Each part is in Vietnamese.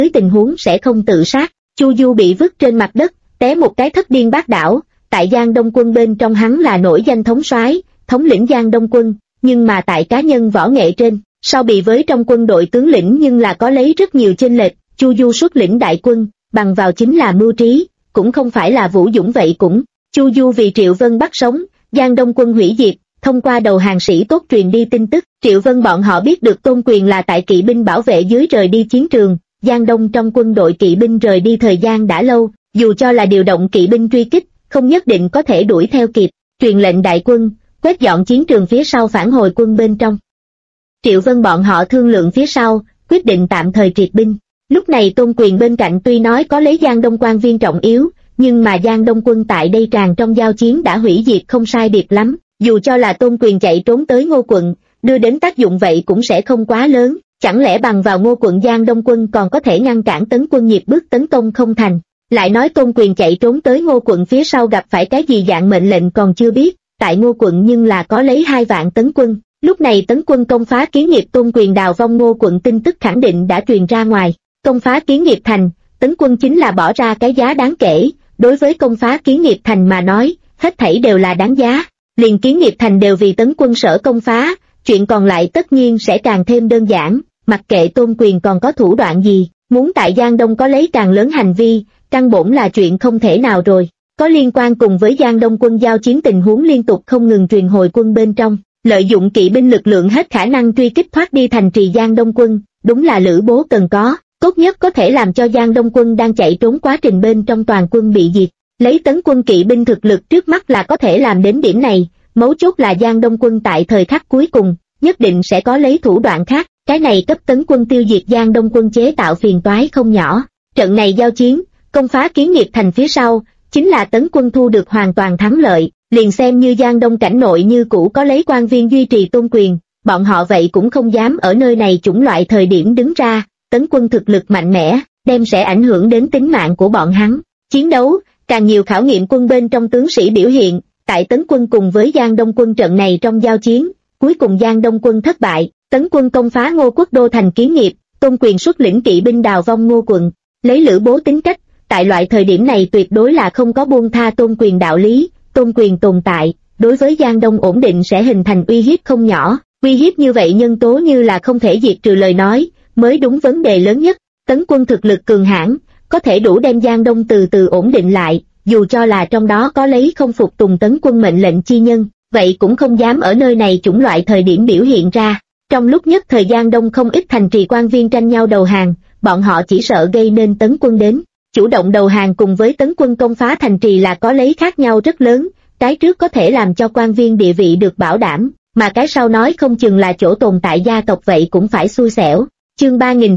dưới tình huống sẽ không tự sát. Chu Du bị vứt trên mặt đất, té một cái thất điên bát đảo. Tại Giang Đông quân bên trong hắn là nổi danh thống soái, thống lĩnh Giang Đông quân, nhưng mà tại cá nhân võ nghệ trên, sau bị với trong quân đội tướng lĩnh nhưng là có lấy rất nhiều chênh lệch. Chu Du xuất lĩnh đại quân, bằng vào chính là mưu trí, cũng không phải là vũ dũng vậy cũng. Chu Du vì Triệu Vân bắt sống, Giang Đông quân hủy diệt, thông qua đầu hàng sĩ tốt truyền đi tin tức, Triệu Vân bọn họ biết được Tôn Quyền là tại kỵ binh bảo vệ dưới rời đi chiến trường. Giang Đông trong quân đội kỵ binh rời đi thời gian đã lâu, dù cho là điều động kỵ binh truy kích, không nhất định có thể đuổi theo kịp. Truyền lệnh đại quân, quét dọn chiến trường phía sau phản hồi quân bên trong. Triệu Vân bọn họ thương lượng phía sau, quyết định tạm thời triệt binh. Lúc này Tôn Quyền bên cạnh tuy nói có lấy Giang Đông quan viên trọng yếu, nhưng mà Giang Đông quân tại đây tràn trong giao chiến đã hủy diệt không sai biệt lắm. Dù cho là Tôn Quyền chạy trốn tới Ngô quận, đưa đến tác dụng vậy cũng sẽ không quá lớn. Chẳng lẽ bằng vào Ngô quận Giang Đông quân còn có thể ngăn cản Tấn quân nhịp bước tấn công không thành? Lại nói Tôn Quyền chạy trốn tới Ngô quận phía sau gặp phải cái gì dạng mệnh lệnh còn chưa biết. Tại Ngô quận nhưng là có lấy 2 vạn Tấn quân. Lúc này Tấn quân công phá Kiến Nghiệp Tôn Quyền đào vong Ngô quận tin tức khẳng định đã truyền ra ngoài. Công phá Kiến Nghiệp thành, Tấn quân chính là bỏ ra cái giá đáng kể. Đối với công phá Kiến Nghiệp thành mà nói, hết thảy đều là đáng giá. Liền Kiến Nghiệp thành đều vì Tấn quân sở công phá, chuyện còn lại tất nhiên sẽ càng thêm đơn giản. Mặc kệ Tôn Quyền còn có thủ đoạn gì, muốn tại Giang Đông có lấy càng lớn hành vi, căn bổn là chuyện không thể nào rồi. Có liên quan cùng với Giang Đông quân giao chiến tình huống liên tục không ngừng truyền hồi quân bên trong, lợi dụng kỵ binh lực lượng hết khả năng truy kích thoát đi thành trì Giang Đông quân, đúng là Lữ Bố cần có. Tốt nhất có thể làm cho Giang Đông quân đang chạy trốn quá trình bên trong toàn quân bị diệt. Lấy Tấn quân kỵ binh thực lực trước mắt là có thể làm đến điểm này, mấu chốt là Giang Đông quân tại thời khắc cuối cùng, nhất định sẽ có lấy thủ đoạn khác, cái này cấp Tấn quân tiêu diệt Giang Đông quân chế tạo phiền toái không nhỏ. Trận này giao chiến, công phá Kiến Nghiệp thành phía sau, chính là Tấn quân thu được hoàn toàn thắng lợi, liền xem như Giang Đông cảnh nội như cũ có lấy quan viên duy trì Tôn Quyền, bọn họ vậy cũng không dám ở nơi này chủng loại thời điểm đứng ra. Tấn quân thực lực mạnh mẽ, đem sẽ ảnh hưởng đến tính mạng của bọn hắn. Chiến đấu, càng nhiều khảo nghiệm quân bên trong tướng sĩ biểu hiện, tại Tấn quân cùng với Giang Đông quân trận này trong giao chiến, cuối cùng Giang Đông quân thất bại, Tấn quân công phá Ngô quốc đô thành Kiến Nghiệp, Tôn Quyền xuất lĩnh kỵ binh đào vong Ngô quận. Lấy Lữ Bố tính cách, tại loại thời điểm này tuyệt đối là không có buông tha Tôn Quyền đạo lý, Tôn Quyền tồn tại, đối với Giang Đông ổn định sẽ hình thành uy hiếp không nhỏ, uy hiếp như vậy nhân tố như là không thể diệt trừ lời nói, mới đúng vấn đề lớn nhất. Tấn quân thực lực cường hãn, có thể đủ đem Giang Đông từ từ ổn định lại, dù cho là trong đó có lấy không phục tùng Tấn quân mệnh lệnh chi nhân, vậy cũng không dám ở nơi này chủng loại thời điểm biểu hiện ra. Trong lúc nhất thời Giang Đông không ít thành trì quan viên tranh nhau đầu hàng, bọn họ chỉ sợ gây nên Tấn quân đến. Chủ động đầu hàng cùng với Tấn quân công phá thành trì là có lấy khác nhau rất lớn, cái trước có thể làm cho quan viên địa vị được bảo đảm, mà cái sau nói không chừng là chỗ tồn tại gia tộc vậy cũng phải xui xẻo. Chương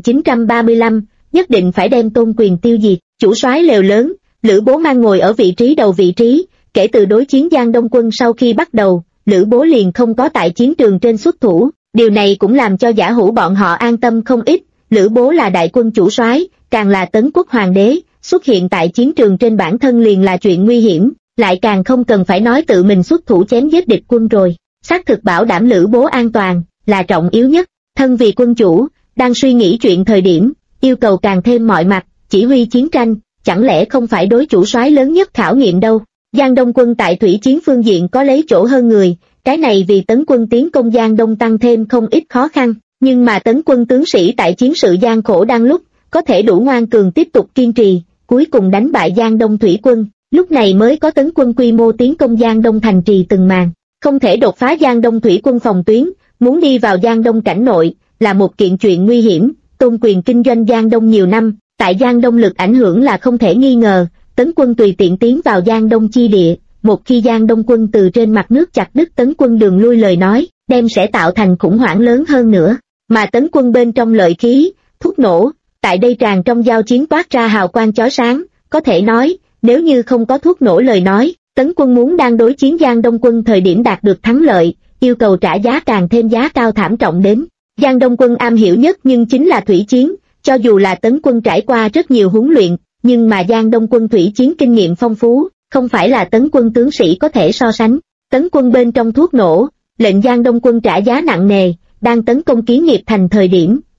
3935, nhất định phải đem Tôn Quyền tiêu diệt. Chủ soái lều lớn, Lữ Bố mang ngồi ở vị trí đầu vị trí, kể từ đối chiến Giang Đông quân sau khi bắt đầu, Lữ Bố liền không có tại chiến trường trên xuất thủ, điều này cũng làm cho Giả Hữu bọn họ an tâm không ít. Lữ Bố là đại quân chủ soái, càng là Tấn quốc hoàng đế, xuất hiện tại chiến trường trên bản thân liền là chuyện nguy hiểm, lại càng không cần phải nói tự mình xuất thủ chém giết địch quân rồi. Xác thực bảo đảm Lữ Bố an toàn là trọng yếu nhất. Thân vì quân chủ, đang suy nghĩ chuyện thời điểm, yêu cầu càng thêm mọi mặt, chỉ huy chiến tranh, chẳng lẽ không phải đối chủ soái lớn nhất khảo nghiệm đâu. Giang Đông quân tại thủy chiến phương diện có lấy chỗ hơn người, cái này vì Tấn quân tiến công Giang Đông tăng thêm không ít khó khăn, nhưng mà Tấn quân tướng sĩ tại chiến sự gian khổ đang lúc, có thể đủ ngoan cường tiếp tục kiên trì, cuối cùng đánh bại Giang Đông thủy quân, lúc này mới có Tấn quân quy mô tiến công Giang Đông thành trì từng màn, không thể đột phá Giang Đông thủy quân phòng tuyến, muốn đi vào Giang Đông cảnh nội, là một kiện chuyện nguy hiểm. Tôn Quyền kinh doanh Giang Đông nhiều năm, tại Giang Đông lực ảnh hưởng là không thể nghi ngờ, Tấn quân tùy tiện tiến vào Giang Đông chi địa, một khi Giang Đông quân từ trên mặt nước chặt đứt Tấn quân đường lui lời nói, đem sẽ tạo thành khủng hoảng lớn hơn nữa, mà Tấn quân bên trong lợi khí, thuốc nổ, tại đây tràn trong giao chiến toát ra hào quang chói sáng, có thể nói, nếu như không có thuốc nổ lời nói, Tấn quân muốn đang đối chiến Giang Đông quân thời điểm đạt được thắng lợi, yêu cầu trả giá càng thêm giá cao thảm trọng đến. Giang Đông quân am hiểu nhất nhưng chính là thủy chiến, cho dù là Tấn quân trải qua rất nhiều huấn luyện, nhưng mà Giang Đông quân thủy chiến kinh nghiệm phong phú, không phải là Tấn quân tướng sĩ có thể so sánh. Tấn quân bên trong thuốc nổ, lệnh Giang Đông quân trả giá nặng nề, đang tấn công Kiến Nghiệp thành thời điểm,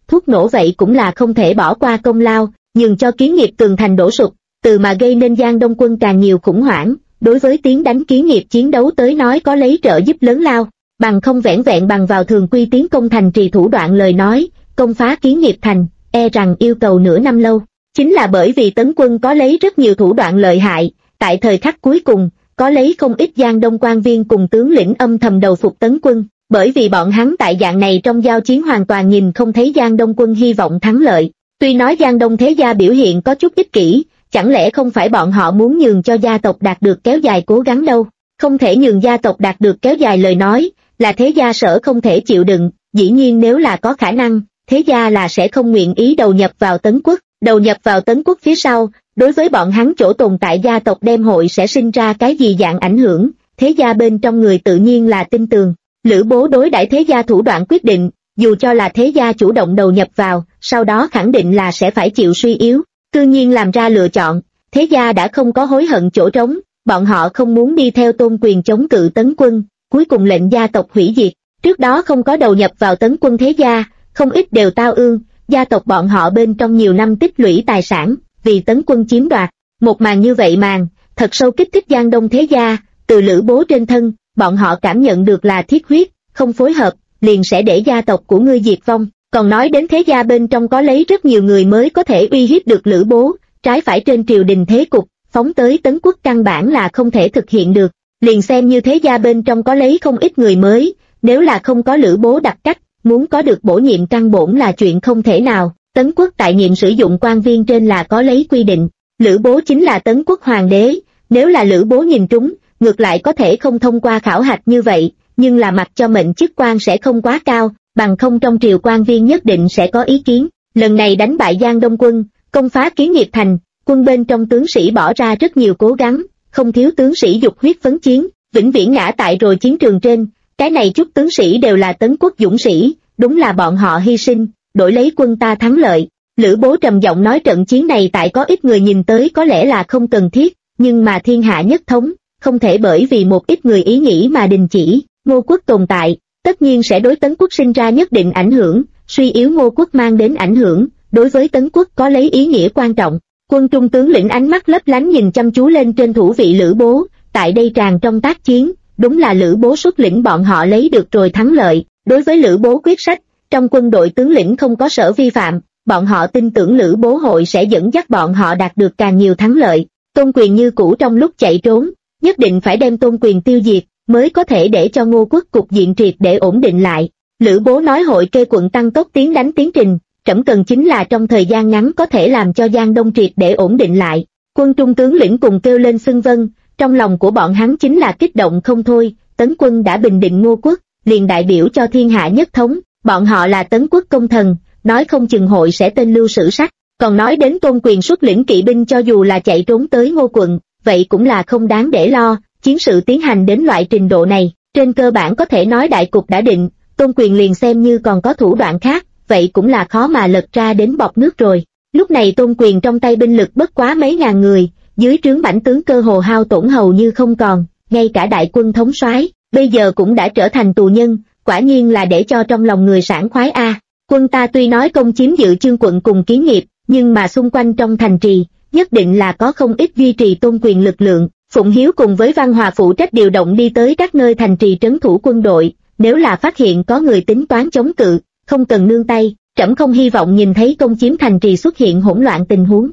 thuốc nổ vậy cũng là không thể bỏ qua công lao, nhường cho Kiến Nghiệp tường thành đổ sụp, từ mà gây nên Giang Đông quân càng nhiều khủng hoảng. Đối với tiến đánh Kiến Nghiệp chiến đấu tới nói có lấy trợ giúp lớn lao, bằng không vẻn vẹn bằng vào thường quy tiến công thành trì thủ đoạn lời nói, công phá Kiến Nghiệp thành, e rằng yêu cầu nửa năm lâu. Chính là bởi vì Tấn quân có lấy rất nhiều thủ đoạn lợi hại, tại thời khắc cuối cùng, có lấy không ít Giang Đông quan viên cùng tướng lĩnh âm thầm đầu phục Tấn quân, bởi vì bọn hắn tại dạng này trong giao chiến hoàn toàn nhìn không thấy Giang Đông quân hy vọng thắng lợi. Tuy nói Giang Đông thế gia biểu hiện có chút ích kỷ, chẳng lẽ không phải bọn họ muốn nhường cho gia tộc đạt được kéo dài cố gắng đâu, không thể nhường gia tộc đạt được kéo dài lời nói, là thế gia sở không thể chịu đựng, dĩ nhiên nếu là có khả năng, thế gia là sẽ không nguyện ý đầu nhập vào Tấn quốc. Đầu nhập vào Tấn quốc phía sau, đối với bọn hắn chỗ tồn tại gia tộc đem hội sẽ sinh ra cái gì dạng ảnh hưởng, thế gia bên trong người tự nhiên là tin tường. Lữ Bố đối đãi thế gia thủ đoạn quyết định, dù cho là thế gia chủ động đầu nhập vào, sau đó khẳng định là sẽ phải chịu suy yếu, tự nhiên làm ra lựa chọn, thế gia đã không có hối hận chỗ trống, bọn họ không muốn đi theo Tôn Quyền chống cự Tấn quân, cuối cùng lệnh gia tộc hủy diệt, trước đó không có đầu nhập vào Tấn quân thế gia, không ít đều tao ương. Gia tộc bọn họ bên trong nhiều năm tích lũy tài sản, vì Tấn quân chiếm đoạt, một màn như vậy thật sâu kích thích Giang Đông thế gia, từ Lữ Bố trên thân, bọn họ cảm nhận được là thiết huyết, không phối hợp, liền sẽ để gia tộc của ngươi diệt vong, còn nói đến thế gia bên trong có lấy rất nhiều người mới có thể uy hiếp được Lữ Bố, trái phải trên triều đình thế cục, phóng tới Tấn quốc căn bản là không thể thực hiện được, liền xem như thế gia bên trong có lấy không ít người mới, nếu là không có Lữ Bố đặc cách, muốn có được bổ nhiệm căn bổn là chuyện không thể nào. Tấn quốc tại nhiệm sử dụng quan viên trên là có lấy quy định, Lữ Bố chính là Tấn quốc hoàng đế, nếu là Lữ Bố nhìn trúng, ngược lại có thể không thông qua khảo hạch như vậy, nhưng là mặc cho mệnh chức quan sẽ không quá cao, bằng không trong triều quan viên nhất định sẽ có ý kiến. Lần này đánh bại Giang Đông quân, công phá Kiến Nghiệp thành, quân bên trong tướng sĩ bỏ ra rất nhiều cố gắng, không thiếu tướng sĩ dục huyết phấn chiến, vĩnh viễn ngã tại rồi chiến trường trên. Cái này chút tướng sĩ đều là Tấn quốc dũng sĩ, đúng là bọn họ hy sinh, đổi lấy quân ta thắng lợi. Lữ Bố trầm giọng nói trận chiến này tại có ít người nhìn tới có lẽ là không cần thiết, nhưng mà thiên hạ nhất thống, không thể bởi vì một ít người ý nghĩ mà đình chỉ. Ngô quốc tồn tại, tất nhiên sẽ đối Tấn quốc sinh ra nhất định ảnh hưởng, suy yếu Ngô quốc mang đến ảnh hưởng, đối với Tấn quốc có lấy ý nghĩa quan trọng. Quân trung tướng lĩnh ánh mắt lấp lánh nhìn chăm chú lên trên thủ vị Lữ Bố, tại đây tràn trong tác chiến, đúng là Lữ Bố xuất lĩnh bọn họ lấy được rồi thắng lợi. Đối với Lữ Bố quyết sách, trong quân đội tướng lĩnh không có sở vi phạm, bọn họ tin tưởng Lữ Bố hội sẽ dẫn dắt bọn họ đạt được càng nhiều thắng lợi. Tôn Quyền như cũ trong lúc chạy trốn, nhất định phải đem Tôn Quyền tiêu diệt, mới có thể để cho Ngô quốc cục diện triệt để ổn định lại. Lữ Bố nói hội kê quận tăng tốc tiến đánh tiến trình, trẫm cần chính là trong thời gian ngắn có thể làm cho Giang Đông triệt để ổn định lại. Quân trung tướng lĩnh cùng kêu lên xưng vâng, trong lòng của bọn hắn chính là kích động không thôi. Tấn quân đã bình định Ngô quốc, liền đại biểu cho thiên hạ nhất thống, bọn họ là Tấn quốc công thần, nói không chừng hội sẽ tên lưu sử sách. Còn nói đến Tôn Quyền xuất lĩnh kỵ binh cho dù là chạy trốn tới Ngô quận, vậy cũng là không đáng để lo. Chiến sự tiến hành đến loại trình độ này, trên cơ bản có thể nói đại cục đã định, Tôn Quyền liền xem như còn có thủ đoạn khác, vậy cũng là khó mà lật ra đến bọt nước rồi. Lúc này Tôn Quyền trong tay binh lực bất quá mấy ngàn người, dưới trướng bảnh tướng cơ hồ hao tổn hầu như không còn, ngay cả đại quân thống soái bây giờ cũng đã trở thành tù nhân, quả nhiên là để cho trong lòng người sảng khoái a. Quân ta tuy nói công chiếm Dự Chương quận cùng Kiến Nghiệp, nhưng mà xung quanh trong thành trì, nhất định là có không ít duy trì Tôn Quyền lực lượng. Phụng Hiếu cùng với Văn Hòa phụ trách điều động đi tới các nơi thành trì trấn thủ quân đội, nếu là phát hiện có người tính toán chống cự, không cần nương tay, trẫm không hy vọng nhìn thấy công chiếm thành trì xuất hiện hỗn loạn tình huống.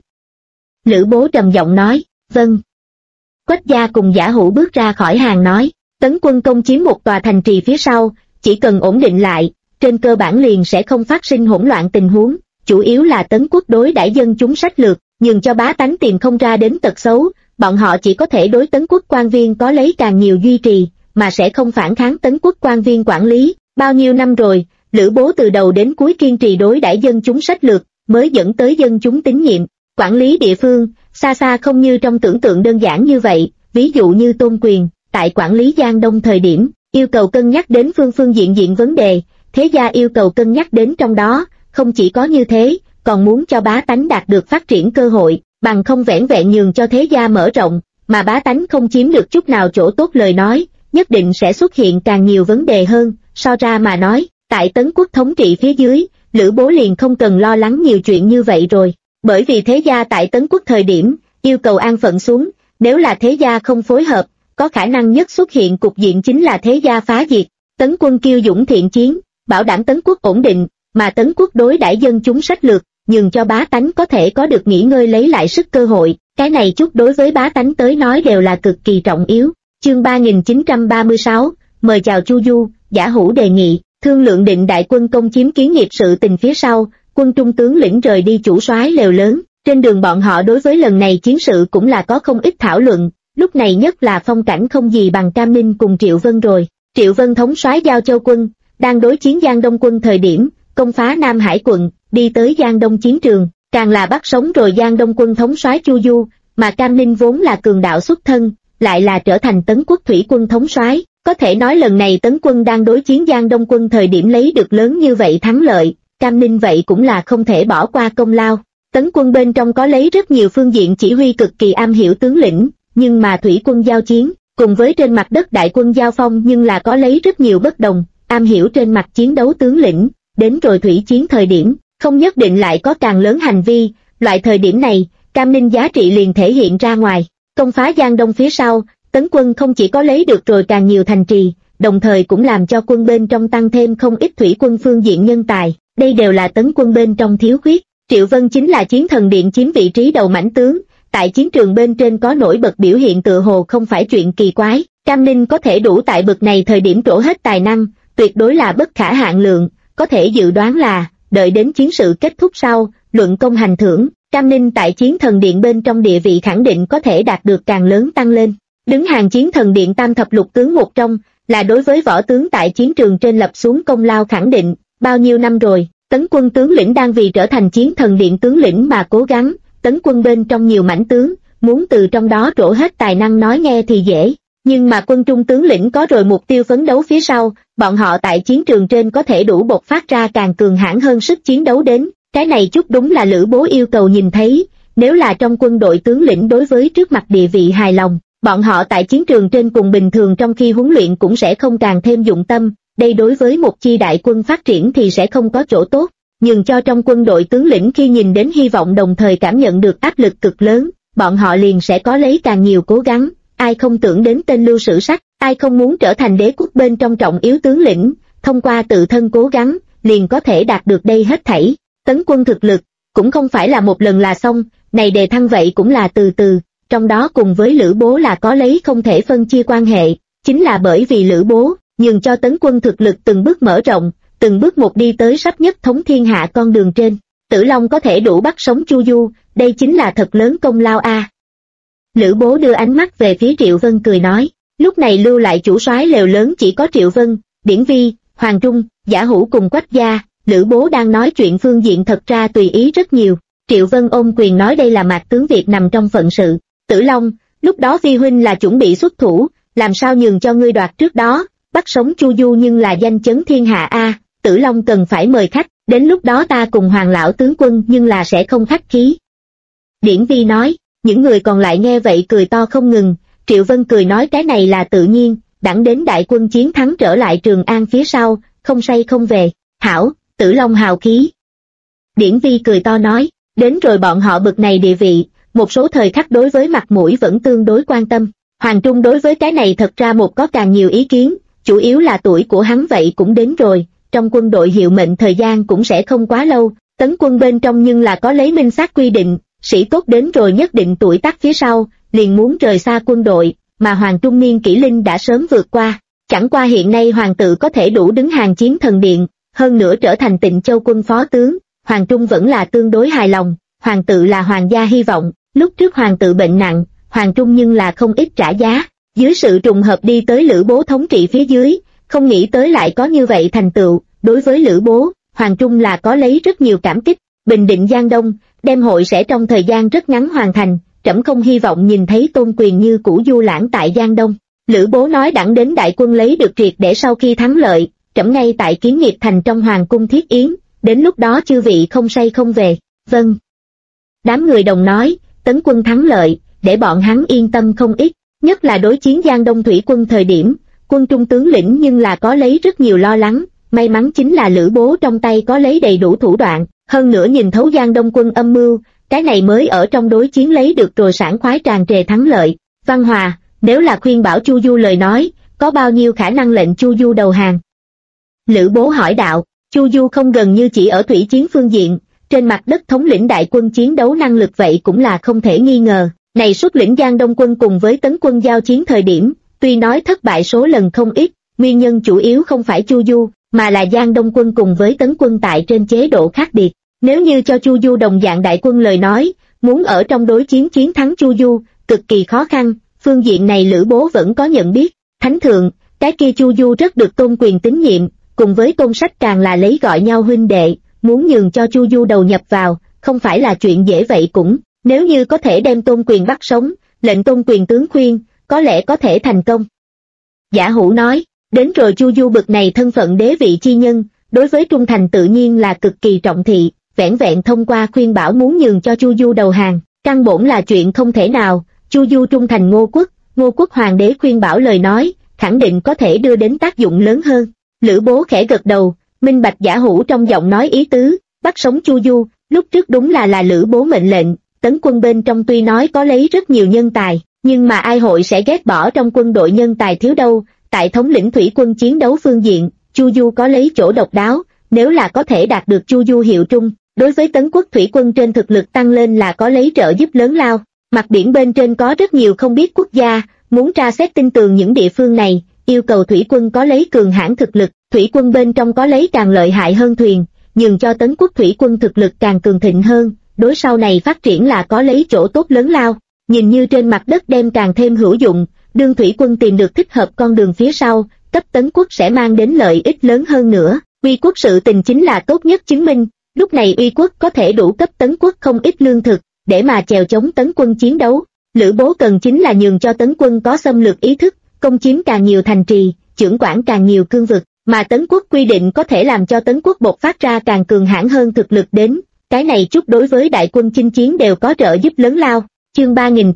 Lữ Bố trầm giọng nói, vâng. Quách Gia cùng Giả Hữu bước ra khỏi hàng nói, Tấn quân công chiếm một tòa thành trì phía sau, chỉ cần ổn định lại, trên cơ bản liền sẽ không phát sinh hỗn loạn tình huống, chủ yếu là Tấn quốc đối đãi dân chúng sách lược, nhường cho bá tánh tìm không ra đến tật xấu, bọn họ chỉ có thể đối Tấn quốc quan viên có lấy càng nhiều duy trì, mà sẽ không phản kháng Tấn quốc quan viên quản lý. Bao nhiêu năm rồi, Lữ Bố từ đầu đến cuối kiên trì đối đãi dân chúng sách lược, mới dẫn tới dân chúng tín nhiệm. Quản lý địa phương, xa xa không như trong tưởng tượng đơn giản như vậy, ví dụ như Tôn Quyền, tại quản lý Giang Đông thời điểm, yêu cầu cân nhắc đến phương diện vấn đề, thế gia yêu cầu cân nhắc đến trong đó, không chỉ có như thế, còn muốn cho bá tánh đạt được phát triển cơ hội, bằng không vẻn vẹn nhường cho thế gia mở rộng, mà bá tánh không chiếm được chút nào chỗ tốt lời nói, nhất định sẽ xuất hiện càng nhiều vấn đề hơn. So ra mà nói, tại Tấn quốc thống trị phía dưới, Lữ Bố liền không cần lo lắng nhiều chuyện như vậy rồi, bởi vì thế gia tại Tấn Quốc thời điểm, yêu cầu an phận xuống, nếu là thế gia không phối hợp, có khả năng nhất xuất hiện cục diện chính là thế gia phá diệt. Tấn quân kiêu dũng thiện chiến, bảo đảm Tấn Quốc ổn định, mà Tấn Quốc đối đãi dân chúng sách lược, nhường cho bá tánh có thể có được nghỉ ngơi lấy lại sức cơ hội, cái này chút đối với bá tánh tới nói đều là cực kỳ trọng yếu. Chương 3936, mời chào Chu Du. Giả Hữu đề nghị, thương lượng định đại quân công chiếm Kiến Nghiệp sự tình phía sau, quân trung tướng lĩnh rời đi chủ soái lều lớn, trên đường bọn họ đối với lần này chiến sự cũng là có không ít thảo luận, lúc này nhất là phong cảnh không gì bằng Cam Ninh cùng Triệu Vân rồi. Triệu Vân thống soái Giao Châu quân, đang đối chiến Giang Đông quân thời điểm, công phá Nam Hải quận, đi tới Giang Đông chiến trường, càng là bắt sống rồi Giang Đông quân thống soái Chu Du, mà Cam Ninh vốn là cường đạo xuất thân, lại là trở thành Tấn Quốc thủy quân thống soái. Có thể nói lần này Tấn quân đang đối chiến Giang Đông quân thời điểm lấy được lớn như vậy thắng lợi, Cam Ninh vậy cũng là không thể bỏ qua công lao. Tấn quân bên trong có lấy rất nhiều phương diện chỉ huy cực kỳ am hiểu tướng lĩnh, nhưng mà thủy quân giao chiến, cùng với trên mặt đất đại quân giao phong nhưng là có lấy rất nhiều bất đồng, am hiểu trên mặt chiến đấu tướng lĩnh, đến rồi thủy chiến thời điểm, không nhất định lại có càng lớn hành vi, loại thời điểm này, Cam Ninh giá trị liền thể hiện ra ngoài. Công phá Giang Đông phía sau, Tấn quân không chỉ có lấy được rồi càng nhiều thành trì, đồng thời cũng làm cho quân bên trong tăng thêm không ít thủy quân phương diện nhân tài, đây đều là Tấn quân bên trong thiếu khuyết. Triệu Vân chính là Chiến Thần Điện chiếm vị trí đầu mãnh tướng, tại chiến trường bên trên có nổi bật biểu hiện tựa hồ không phải chuyện kỳ quái, Cam Ninh có thể đủ tại bậc này thời điểm trổ hết tài năng, tuyệt đối là bất khả hạn lượng, có thể dự đoán là, đợi đến chiến sự kết thúc sau, luận công hành thưởng, Cam Ninh tại Chiến Thần Điện bên trong địa vị khẳng định có thể đạt được càng lớn tăng lên. Đứng hàng Chiến Thần Điện tam thập lục tướng một trong, là đối với võ tướng tại chiến trường trên lập xuống công lao khẳng định, bao nhiêu năm rồi, Tấn quân tướng lĩnh đang vì trở thành Chiến Thần Điện tướng lĩnh mà cố gắng, Tấn quân bên trong nhiều mãnh tướng, muốn từ trong đó trổ hết tài năng nói nghe thì dễ, nhưng mà quân trung tướng lĩnh có rồi mục tiêu phấn đấu phía sau, bọn họ tại chiến trường trên có thể đủ bộc phát ra càng cường hãn hơn sức chiến đấu đến, cái này chút đúng là Lữ Bố yêu cầu nhìn thấy, nếu là trong quân đội tướng lĩnh đối với trước mặt địa vị hài lòng, bọn họ tại chiến trường trên cùng bình thường trong khi huấn luyện cũng sẽ không càng thêm dụng tâm, đây đối với một chi đại quân phát triển thì sẽ không có chỗ tốt, nhưng cho trong quân đội tướng lĩnh khi nhìn đến hy vọng đồng thời cảm nhận được áp lực cực lớn, bọn họ liền sẽ có lấy càng nhiều cố gắng, ai không tưởng đến tên lưu sử sách, ai không muốn trở thành đế quốc bên trong trọng yếu tướng lĩnh, thông qua tự thân cố gắng, liền có thể đạt được đây hết thảy. Tấn quân thực lực, cũng không phải là một lần là xong, này đề thăng vậy cũng là từ từ, trong đó cùng với Lữ Bố là có lấy không thể phân chia quan hệ, chính là bởi vì Lữ Bố, nhường cho Tấn quân thực lực từng bước mở rộng, từng bước một đi tới sắp nhất thống thiên hạ con đường trên, Tử Long có thể đủ bắt sống Chu Du, đây chính là thật lớn công lao a. Lữ Bố đưa ánh mắt về phía Triệu Vân cười nói, lúc này lưu lại chủ soái lều lớn chỉ có Triệu Vân, Điển Vi, Hoàng Trung, Giả Hữu cùng Quách Gia, Lữ Bố đang nói chuyện phương diện thật ra tùy ý rất nhiều, Triệu Vân ôm quyền nói đây là mạc tướng Việt nằm trong phận sự, Tử Long, lúc đó Vi huynh là chuẩn bị xuất thủ, làm sao nhường cho ngươi đoạt trước đó, bắt sống Chu Du nhưng là danh chấn thiên hạ a, Tử Long cần phải mời khách, đến lúc đó ta cùng Hoàng lão tướng quân nhưng là sẽ không khách khí. Điển Vi nói, những người còn lại nghe vậy cười to không ngừng, Triệu Vân cười nói cái này là tự nhiên, đẳng đến đại quân chiến thắng trở lại Trường An phía sau, không say không về, hảo, Tử Long hào khí. Điển Vi cười to nói, đến rồi bọn họ bực này địa vị, một số thời khắc đối với mặt mũi vẫn tương đối quan tâm, Hoàng Trung đối với cái này thật ra một có càng nhiều ý kiến, chủ yếu là tuổi của hắn vậy cũng đến rồi, trong quân đội hiệu mệnh thời gian cũng sẽ không quá lâu, Tấn quân bên trong nhưng là có lấy minh xác quy định, sĩ tốt đến rồi nhất định tuổi tác phía sau, liền muốn rời xa quân đội, mà Hoàng Trung niên kỷ linh đã sớm vượt qua, chẳng qua hiện nay Hoàng tự có thể đủ đứng hàng Chiến Thần Điện, hơn nữa trở thành Tịnh Châu quân phó tướng, Hoàng Trung vẫn là tương đối hài lòng, Hoàng tự là hoàng gia hy vọng, lúc trước Hoàng tự bệnh nặng, Hoàng Trung nhưng là không ít trả giá, dưới sự trùng hợp đi tới Lữ Bố thống trị phía dưới, không nghĩ tới lại có như vậy thành tựu, đối với Lữ Bố, Hoàng Trung là có lấy rất nhiều cảm kích, bình định Giang Đông, đem hội sẽ trong thời gian rất ngắn hoàn thành, trẫm không hy vọng nhìn thấy tôn quyền như cũ du lãng tại Giang Đông. Lữ Bố nói đẳng đến đại quân lấy được triệt để sau khi thắng lợi, trẫm ngay tại Kiến Nghiệp thành trong hoàng cung thiết yến, đến lúc đó chư vị không say không về, vâng. Đám người đồng nói, Tấn quân thắng lợi, để bọn hắn yên tâm không ít, nhất là đối chiến Giang Đông thủy quân thời điểm, quân trung tướng lĩnh nhưng là có lấy rất nhiều lo lắng, may mắn chính là Lữ Bố trong tay có lấy đầy đủ thủ đoạn, hơn nữa nhìn thấu Giang Đông Quân âm mưu, cái này mới ở trong đối chiến lấy được rồi sảng khoái tràn trề thắng lợi. Văn Hòa, nếu là khuyên bảo Chu Du lời nói, có bao nhiêu khả năng lệnh Chu Du đầu hàng? Lữ Bố hỏi đạo. Chu Du không gần như chỉ ở thủy chiến phương diện, trên mặt đất thống lĩnh đại quân chiến đấu năng lực vậy cũng là không thể nghi ngờ. Này xuất lĩnh Giang Đông Quân cùng với Tấn Quân giao chiến thời điểm, tuy nói thất bại số lần không ít, nguyên nhân chủ yếu không phải Chu Du, mà là Giang Đông Quân cùng với Tấn Quân tại trên chế độ khác biệt. Nếu như cho Chu Du đồng dạng đại quân lời nói, muốn ở trong đối chiến chiến thắng Chu Du, cực kỳ khó khăn, phương diện này Lữ Bố vẫn có nhận biết. Thánh thượng, cái kia Chu Du rất được Tôn Quyền tín nhiệm, cùng với Tôn Sách càng là lấy gọi nhau huynh đệ, muốn nhường cho Chu Du đầu nhập vào, không phải là chuyện dễ vậy cũng, nếu như có thể đem Tôn Quyền bắt sống, lệnh Tôn Quyền tướng khuyên, có lẽ có thể thành công. Giả Hữu nói, đến rồi Chu Du bực này thân phận đế vị chi nhân, đối với trung thành tự nhiên là cực kỳ trọng thị, vẻn vẹn thông qua khuyên bảo muốn nhường cho Chu Du đầu hàng, căn bổn là chuyện không thể nào. Chu Du trung thành Ngô Quốc hoàng đế khuyên bảo lời nói, khẳng định có thể đưa đến tác dụng lớn hơn. Lữ Bố khẽ gật đầu, minh bạch Giả Hữu trong giọng nói ý tứ, bắt sống Chu Du, lúc trước đúng là Lữ Bố mệnh lệnh. Tấn quân bên trong tuy nói có lấy rất nhiều nhân tài, nhưng mà ai hội sẽ ghét bỏ trong quân đội nhân tài thiếu đâu. Tại thống lĩnh thủy quân chiến đấu phương diện, Chu Du có lấy chỗ độc đáo, nếu là có thể đạt được Chu Du hiệu trung, đối với Tấn quốc thủy quân trên thực lực tăng lên là có lấy trợ giúp lớn lao. Mặt biển bên trên có rất nhiều không biết quốc gia, muốn tra xét tinh tường những địa phương này, yêu cầu thủy quân có lấy cường hãn thực lực, thủy quân bên trong có lấy càng lợi hại hơn thuyền, nhường cho Tấn quốc thủy quân thực lực càng cường thịnh hơn, đối sau này phát triển là có lấy chỗ tốt lớn lao. Nhìn như trên mặt đất đem càng thêm hữu dụng, đương thủy quân tìm được thích hợp con đường phía sau, cấp Tấn quốc sẽ mang đến lợi ích lớn hơn nữa. Uy quốc sự tình chính là tốt nhất chứng minh, lúc này Uy quốc có thể đủ cấp Tấn quốc không ít lương thực, để mà chèo chống Tấn quân chiến đấu. Lữ Bố cần chính là nhường cho Tấn quân có xâm lược ý thức, công chiếm càng nhiều thành trì, chưởng quản càng nhiều cương vực, mà Tấn quốc quy định có thể làm cho Tấn quốc bộc phát ra càng cường hãn hơn thực lực đến, cái này chút đối với đại quân chinh chiến đều có trợ giúp lớn lao. Chương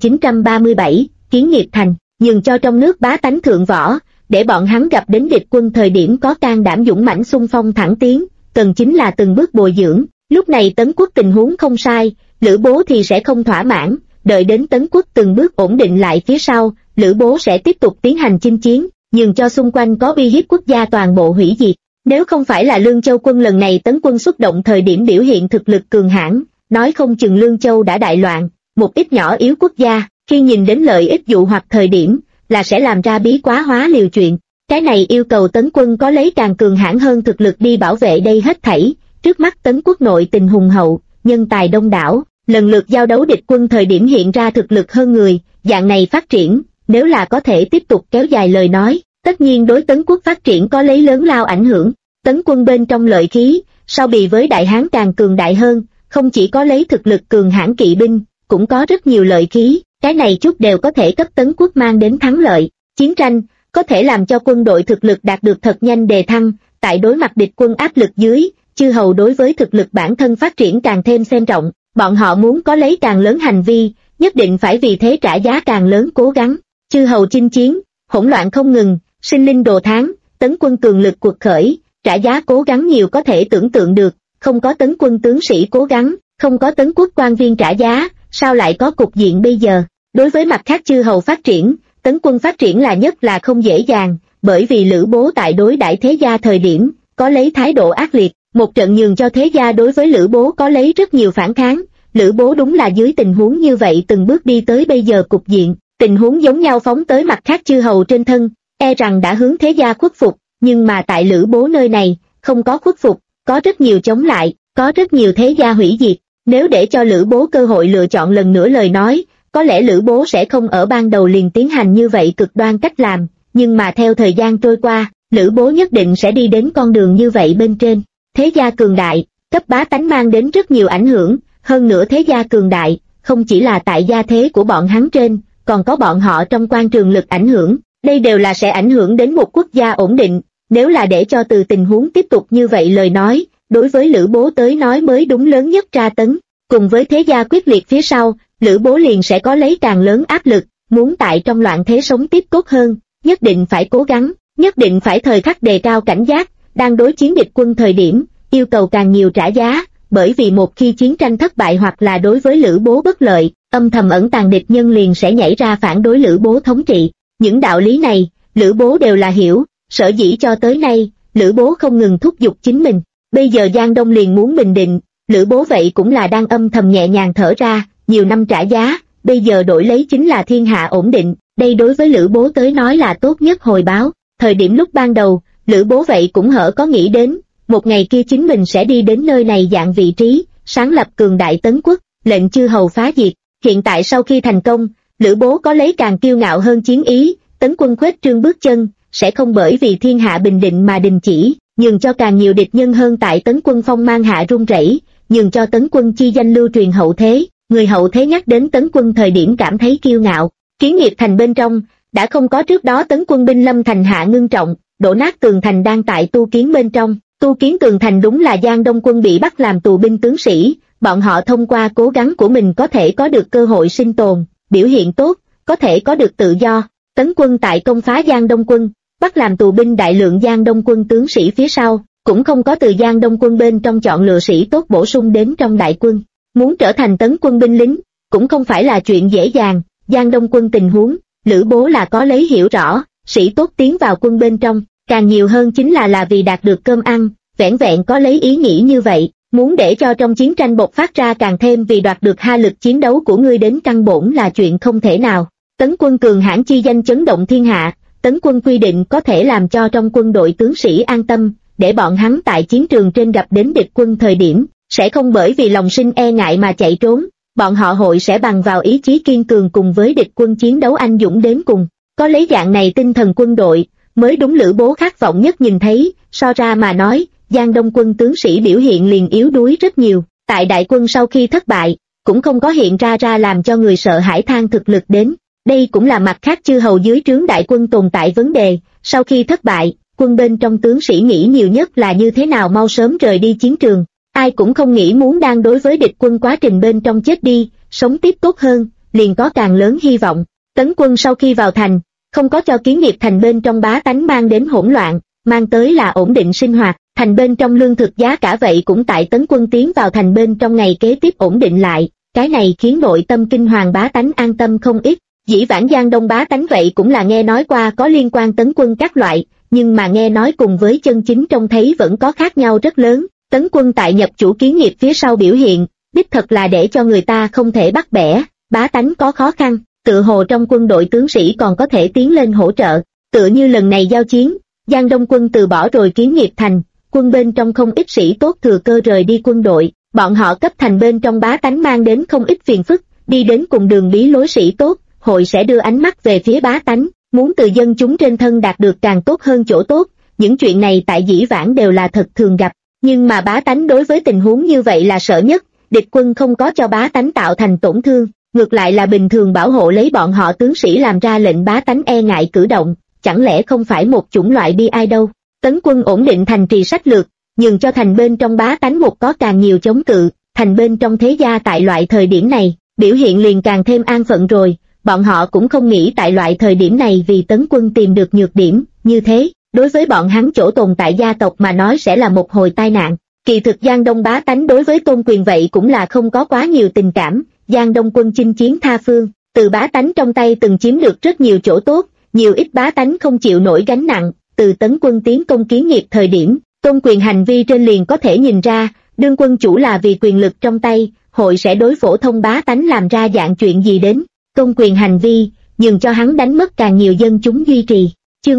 3937, Kiến Nghiệp Thành, nhường cho trong nước bá tánh thượng võ, để bọn hắn gặp đến địch quân thời điểm có can đảm dũng mãnh xung phong thẳng tiến, cần chính là từng bước bồi dưỡng. Lúc này Tấn quốc tình huống không sai, Lữ Bố thì sẽ không thỏa mãn, đợi đến Tấn quốc từng bước ổn định lại phía sau, Lữ Bố sẽ tiếp tục tiến hành chinh chiến, nhường cho xung quanh có uy hiếp quốc gia toàn bộ hủy diệt. Nếu không phải là Lương Châu quân lần này Tấn quân xuất động thời điểm biểu hiện thực lực cường hãn, nói không chừng Lương Châu đã đại loạn, một ít nhỏ yếu quốc gia, khi nhìn đến lợi ích dụ hoặc thời điểm, là sẽ làm ra bí quá hóa liều chuyện. Cái này yêu cầu Tấn quân có lấy càng cường hãn hơn thực lực đi bảo vệ đây hết thảy. Trước mắt Tấn quốc nội tình hùng hậu, nhân tài đông đảo, lần lượt giao đấu địch quân thời điểm hiện ra thực lực hơn người, dạng này phát triển, nếu là có thể tiếp tục kéo dài lời nói, tất nhiên đối Tấn quốc phát triển có lấy lớn lao ảnh hưởng. Tấn quân bên trong lợi khí, sau bì với Đại Hán càng cường đại hơn, không chỉ có lấy thực lực cường hãn kỵ binh, cũng có rất nhiều lợi khí, cái này chút đều có thể cấp Tấn quốc mang đến thắng lợi. Chiến tranh có thể làm cho quân đội thực lực đạt được thật nhanh đề thăng, tại đối mặt địch quân áp lực dưới, chư hầu đối với thực lực bản thân phát triển càng thêm xem trọng, bọn họ muốn có lấy càng lớn hành vi, nhất định phải vì thế trả giá càng lớn cố gắng. Chư hầu chinh chiến, hỗn loạn không ngừng, sinh linh đồ tháng, Tấn quân cường lực cuộc khởi, trả giá cố gắng nhiều có thể tưởng tượng được, không có Tấn quân tướng sĩ cố gắng, không có Tấn quốc quan viên trả giá, sao lại có cục diện bây giờ. Đối với mặt khác chư hầu phát triển, Tấn quân phát triển là nhất là không dễ dàng, bởi vì Lữ Bố tại đối đãi thế gia thời điểm, có lấy thái độ ác liệt, một trận nhường cho thế gia đối với Lữ Bố có lấy rất nhiều phản kháng. Lữ Bố đúng là dưới tình huống như vậy từng bước đi tới bây giờ cục diện, tình huống giống nhau phóng tới mặt khác chư hầu trên thân, e rằng đã hướng thế gia khuất phục, nhưng mà tại Lữ Bố nơi này, không có khuất phục, có rất nhiều chống lại, có rất nhiều thế gia hủy diệt. Nếu để cho Lữ Bố cơ hội lựa chọn lần nữa lời nói, có lẽ Lữ Bố sẽ không ở ban đầu liền tiến hành như vậy cực đoan cách làm, nhưng mà theo thời gian trôi qua, Lữ Bố nhất định sẽ đi đến con đường như vậy bên trên. Thế gia cường đại, cấp bá tánh mang đến rất nhiều ảnh hưởng, hơn nữa thế gia cường đại, không chỉ là tại gia thế của bọn hắn trên, còn có bọn họ trong quan trường lực ảnh hưởng, đây đều là sẽ ảnh hưởng đến một quốc gia ổn định. Nếu là để cho từ tình huống tiếp tục như vậy lời nói, đối với Lữ Bố tới nói mới đúng lớn nhất tra tấn, cùng với thế gia quyết liệt phía sau, Lữ Bố liền sẽ có lấy càng lớn áp lực, muốn tại trong loạn thế sống tiếp tốt hơn, nhất định phải cố gắng, nhất định phải thời khắc đề cao cảnh giác, đang đối chiến địch quân thời điểm, yêu cầu càng nhiều trả giá, bởi vì một khi chiến tranh thất bại hoặc là đối với Lữ Bố bất lợi, âm thầm ẩn tàng địch nhân liền sẽ nhảy ra phản đối Lữ Bố thống trị. Những đạo lý này, Lữ Bố đều là hiểu, sở dĩ cho tới nay, Lữ Bố không ngừng thúc giục chính mình. Bây giờ Giang Đông liền muốn bình định, Lữ Bố vậy cũng là đang âm thầm nhẹ nhàng thở ra, nhiều năm trả giá, bây giờ đổi lấy chính là thiên hạ ổn định, đây đối với Lữ Bố tới nói là tốt nhất hồi báo. Thời điểm lúc ban đầu, Lữ Bố vậy cũng hở có nghĩ đến, một ngày kia chính mình sẽ đi đến nơi này dạng vị trí, sáng lập cường đại tấn quốc, lệnh chư hầu phá diệt. Hiện tại sau khi thành công, Lữ Bố có lấy càng kiêu ngạo hơn chiến ý, tấn quân khuếch trương bước chân, sẽ không bởi vì thiên hạ bình định mà đình chỉ, nhường cho càng nhiều địch nhân hơn tại tấn quân phong mang hạ run rẩy, nhường cho tấn quân chi danh lưu truyền hậu thế. Người hậu thế nhắc đến tấn quân thời điểm cảm thấy kiêu ngạo. Kiến nghiệp thành bên trong, đã không có trước đó tấn quân binh lâm thành hạ ngưng trọng, đổ nát tường thành đang tại tu kiến bên trong. Tu kiến tường thành đúng là Giang Đông quân bị bắt làm tù binh tướng sĩ, bọn họ thông qua cố gắng của mình có thể có được cơ hội sinh tồn, biểu hiện tốt, có thể có được tự do. Tấn quân tại công phá Giang Đông quân, bắt làm tù binh đại lượng Giang Đông quân tướng sĩ phía sau, cũng không có từ Giang Đông quân bên trong chọn lựa sĩ tốt bổ sung đến trong đại quân. Muốn trở thành tấn quân binh lính, cũng không phải là chuyện dễ dàng. Giang Đông quân tình huống, Lữ Bố là có lấy hiểu rõ, sĩ tốt tiến vào quân bên trong, càng nhiều hơn chính là vì đạt được cơm ăn, vẻn vẹn có lấy ý nghĩ như vậy, muốn để cho trong chiến tranh bộc phát ra càng thêm vì đoạt được ha lực chiến đấu của ngươi đến căn bổn là chuyện không thể nào. Tấn quân cường hãn chi danh chấn động thiên hạ, tấn quân quy định có thể làm cho trong quân đội tướng sĩ an tâm, để bọn hắn tại chiến trường trên gặp đến địch quân thời điểm, sẽ không bởi vì lòng sinh e ngại mà chạy trốn, bọn họ hội sẽ bằng vào ý chí kiên cường cùng với địch quân chiến đấu anh dũng đến cùng. Có lấy dạng này tinh thần quân đội, mới đúng Lữ Bố khát vọng nhất nhìn thấy, so ra mà nói, Giang Đông quân tướng sĩ biểu hiện liền yếu đuối rất nhiều, tại đại quân sau khi thất bại, cũng không có hiện ra làm cho người sợ hãi than thực lực đến. Đây cũng là mặt khác chư hầu dưới trướng đại quân tồn tại vấn đề, sau khi thất bại, quân bên trong tướng sĩ nghĩ nhiều nhất là như thế nào mau sớm rời đi chiến trường, ai cũng không nghĩ muốn đang đối với địch quân quá trình bên trong chết đi, sống tiếp tốt hơn, liền có càng lớn hy vọng. Tấn quân sau khi vào thành, không có cho Kiến nghiệp thành bên trong bá tánh mang đến hỗn loạn, mang tới là ổn định sinh hoạt, thành bên trong lương thực giá cả vậy cũng tại tấn quân tiến vào thành bên trong ngày kế tiếp ổn định lại, cái này khiến nội tâm kinh hoàng bá tánh an tâm không ít. Dĩ vãng Giang Đông bá tánh vậy cũng là nghe nói qua có liên quan tấn quân các loại, nhưng mà nghe nói cùng với chân chính trông thấy vẫn có khác nhau rất lớn. Tấn quân tại nhập chủ Kiến nghiệp phía sau biểu hiện, đích thật là để cho người ta không thể bắt bẻ, bá tánh có khó khăn, tự hồ trong quân đội tướng sĩ còn có thể tiến lên hỗ trợ. Tựa như lần này giao chiến, Giang Đông quân từ bỏ rồi Kiến nghiệp thành, quân bên trong không ít sĩ tốt thừa cơ rời đi quân đội, bọn họ cấp thành bên trong bá tánh mang đến không ít phiền phức, đi đến cùng đường bí lối sĩ tốt, hội sẽ đưa ánh mắt về phía bá tánh, muốn từ dân chúng trên thân đạt được càng tốt hơn chỗ tốt, những chuyện này tại dĩ vãng đều là thật thường gặp, nhưng mà bá tánh đối với tình huống như vậy là sợ nhất, địch quân không có cho bá tánh tạo thành tổn thương, ngược lại là bình thường bảo hộ lấy bọn họ tướng sĩ làm ra lệnh bá tánh e ngại cử động, chẳng lẽ không phải một chủng loại bi ai đâu. Tấn quân ổn định thành trì sách lược, nhường cho thành bên trong bá tánh một có càng nhiều chống cự, thành bên trong thế gia tại loại thời điểm này, biểu hiện liền càng thêm an phận rồi, bọn họ cũng không nghĩ tại loại thời điểm này vì tấn quân tìm được nhược điểm, như thế, đối với bọn hắn chỗ tồn tại gia tộc mà nói sẽ là một hồi tai nạn. Kỳ thực Giang Đông bá tánh đối với Tôn Quyền vậy cũng là không có quá nhiều tình cảm, Giang Đông quân chinh chiến tha phương, từ bá tánh trong tay từng chiếm được rất nhiều chỗ tốt, nhiều ít bá tánh không chịu nổi gánh nặng, từ tấn quân tiến công Kiến nghiệp thời điểm, Tôn Quyền hành vi trên liền có thể nhìn ra, đương quân chủ là vì quyền lực trong tay, hội sẽ đối phổ thông bá tánh làm ra dạng chuyện gì đến. Tôn Quyền hành vi, nhường cho hắn đánh mất càng nhiều dân chúng duy trì. Chương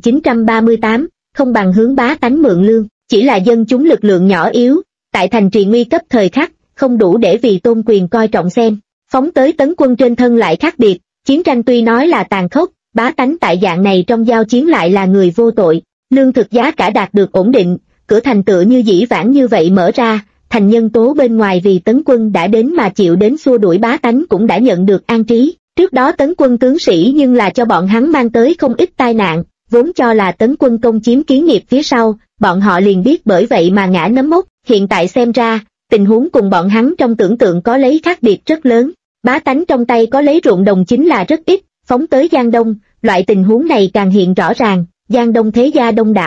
3938, không bằng hướng bá tánh mượn lương, chỉ là dân chúng lực lượng nhỏ yếu, tại thành trì nguy cấp thời khắc, không đủ để vì Tôn Quyền coi trọng xem. Phóng tới tấn quân trên thân lại khác biệt, chiến tranh tuy nói là tàn khốc, bá tánh tại dạng này trong giao chiến lại là người vô tội, lương thực giá cả đạt được ổn định, cửa thành tựa như dĩ vãng như vậy mở ra, thành nhân tố bên ngoài vì tấn quân đã đến mà chịu đến xua đuổi bá tánh cũng đã nhận được an trí. Trước đó tấn quân tướng sĩ nhưng là cho bọn hắn mang tới không ít tai nạn, vốn cho là tấn quân công chiếm Kiến nghiệp phía sau, bọn họ liền biết bởi vậy mà ngã nấm mốc, hiện tại xem ra, tình huống cùng bọn hắn trong tưởng tượng có lấy khác biệt rất lớn, bá tánh trong tay có lấy ruộng đồng chính là rất ít, phóng tới Giang Đông, loại tình huống này càng hiện rõ ràng, Giang Đông thế gia đông đảo,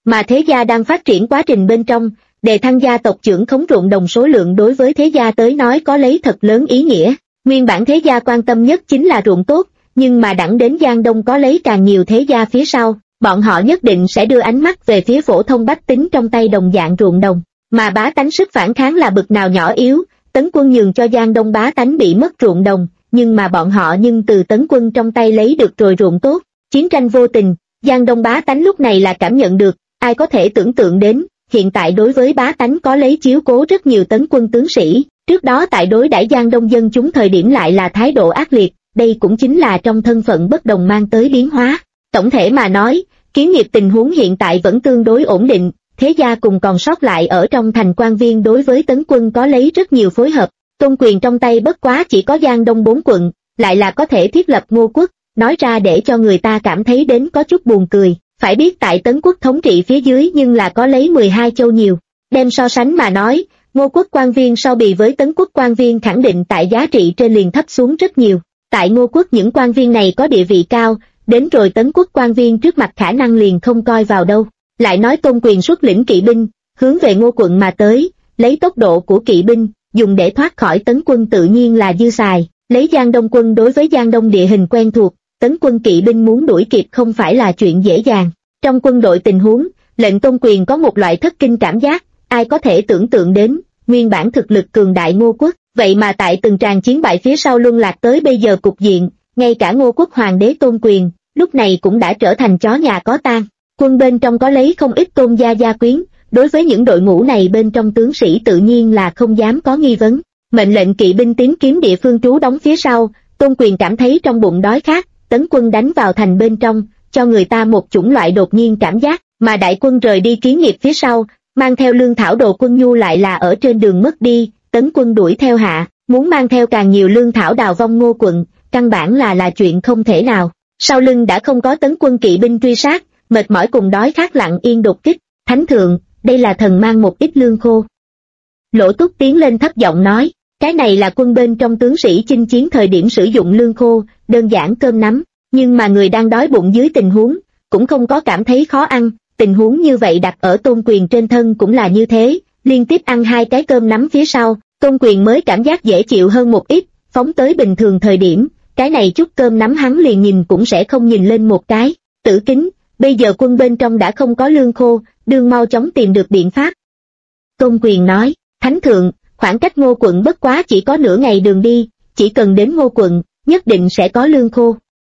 mà thế gia đang phát triển quá trình bên trong, đề thăng gia tộc trưởng khống ruộng đồng số lượng đối với thế gia tới nói có lấy thật lớn ý nghĩa. Nguyên bản thế gia quan tâm nhất chính là ruộng tốt, nhưng mà đẳng đến Giang Đông có lấy càng nhiều thế gia phía sau, bọn họ nhất định sẽ đưa ánh mắt về phía phổ thông bách tính trong tay đồng dạng ruộng đồng, mà bá tánh sức phản kháng là bực nào nhỏ yếu. Tấn Quân nhường cho Giang Đông bá tánh bị mất ruộng đồng, nhưng mà bọn họ nhưng từ Tấn Quân trong tay lấy được rồi ruộng tốt. Chiến tranh vô tình, Giang Đông bá tánh lúc này là cảm nhận được, ai có thể tưởng tượng đến, hiện tại đối với bá tánh có lấy chiếu cố rất nhiều Tấn Quân tướng sĩ, trước đó tại đối đãi Giang Đông dân chúng thời điểm lại là thái độ ác liệt, đây cũng chính là trong thân phận bất đồng mang tới biến hóa. Tổng thể mà nói, Kiến Nghiệp tình huống hiện tại vẫn tương đối ổn định, thế gia cùng còn sót lại ở trong thành quan viên đối với Tấn Quân có lấy rất nhiều phối hợp. Tôn quyền trong tay bất quá chỉ có Giang Đông 4 quận, lại là có thể thiết lập Ngô quốc, nói ra để cho người ta cảm thấy đến có chút buồn cười. Phải biết tại Tấn quốc thống trị phía dưới nhưng là có lấy 12 châu nhiều. Đem so sánh mà nói, Ngô quốc quan viên so bì với Tấn quốc quan viên khẳng định tại giá trị trên liền thấp xuống rất nhiều. Tại Ngô quốc những quan viên này có địa vị cao, đến rồi Tấn quốc quan viên trước mặt khả năng liền không coi vào đâu. Lại nói Tôn quyền xuất lĩnh kỵ binh, hướng về Ngô quận mà tới, lấy tốc độ của kỵ binh, dùng để thoát khỏi Tấn quân tự nhiên là dư xài. Lấy Giang Đông quân đối với Giang Đông địa hình quen thuộc, Tấn quân kỵ binh muốn đuổi kịp không phải là chuyện dễ dàng. Trong quân đội tình huống, lệnh Tôn quyền có một loại thất kinh cảm giác, ai có thể tưởng tượng đến, nguyên bản thực lực cường đại Ngô quốc, vậy mà tại từng tràng chiến bại phía sau luân lạc tới bây giờ cục diện, ngay cả Ngô quốc hoàng đế Tôn quyền, lúc này cũng đã trở thành chó nhà có tang. Quân bên trong có lấy không ít Tôn gia gia quyến, đối với những đội ngũ này bên trong tướng sĩ tự nhiên là không dám có nghi vấn. Mệnh lệnh kỵ binh tìm kiếm địa phương trú đóng phía sau, Tôn quyền cảm thấy trong bụng đói khát, Tấn quân đánh vào thành bên trong, cho người ta một chủng loại đột nhiên cảm giác, mà đại quân rời đi Kiến Nghiệp phía sau, mang theo lương thảo đồ quân nhu lại là ở trên đường mất đi. Tấn quân đuổi theo hạ, muốn mang theo càng nhiều lương thảo đào vong Ngô quận, căn bản là chuyện không thể nào. Sau lưng đã không có Tấn quân kỵ binh truy sát, mệt mỏi cùng đói khát lặng yên đột kích. Thánh thượng, đây là thần mang một ít lương khô. Lỗ Túc tiến lên thấp giọng nói, cái này là quân bên trong tướng sĩ chinh chiến thời điểm sử dụng lương khô, đơn giản cơm nắm, nhưng mà người đang đói bụng dưới tình huống, cũng không có cảm thấy khó ăn. Tình huống như vậy đặt ở Tôn quyền trên thân cũng là như thế, liên tiếp ăn 2 cái cơm nắm phía sau, Tôn quyền mới cảm giác dễ chịu hơn một ít. Phóng tới bình thường thời điểm, cái này chút cơm nắm hắn liền nhìn cũng sẽ không nhìn lên một cái. Tử Kính, bây giờ quân bên trong đã không có lương khô, đương mau chóng tìm được biện pháp. Tôn quyền nói, Thánh thượng, khoảng cách Ngô quận bất quá chỉ có nửa ngày đường đi, chỉ cần đến Ngô quận, nhất định sẽ có lương khô.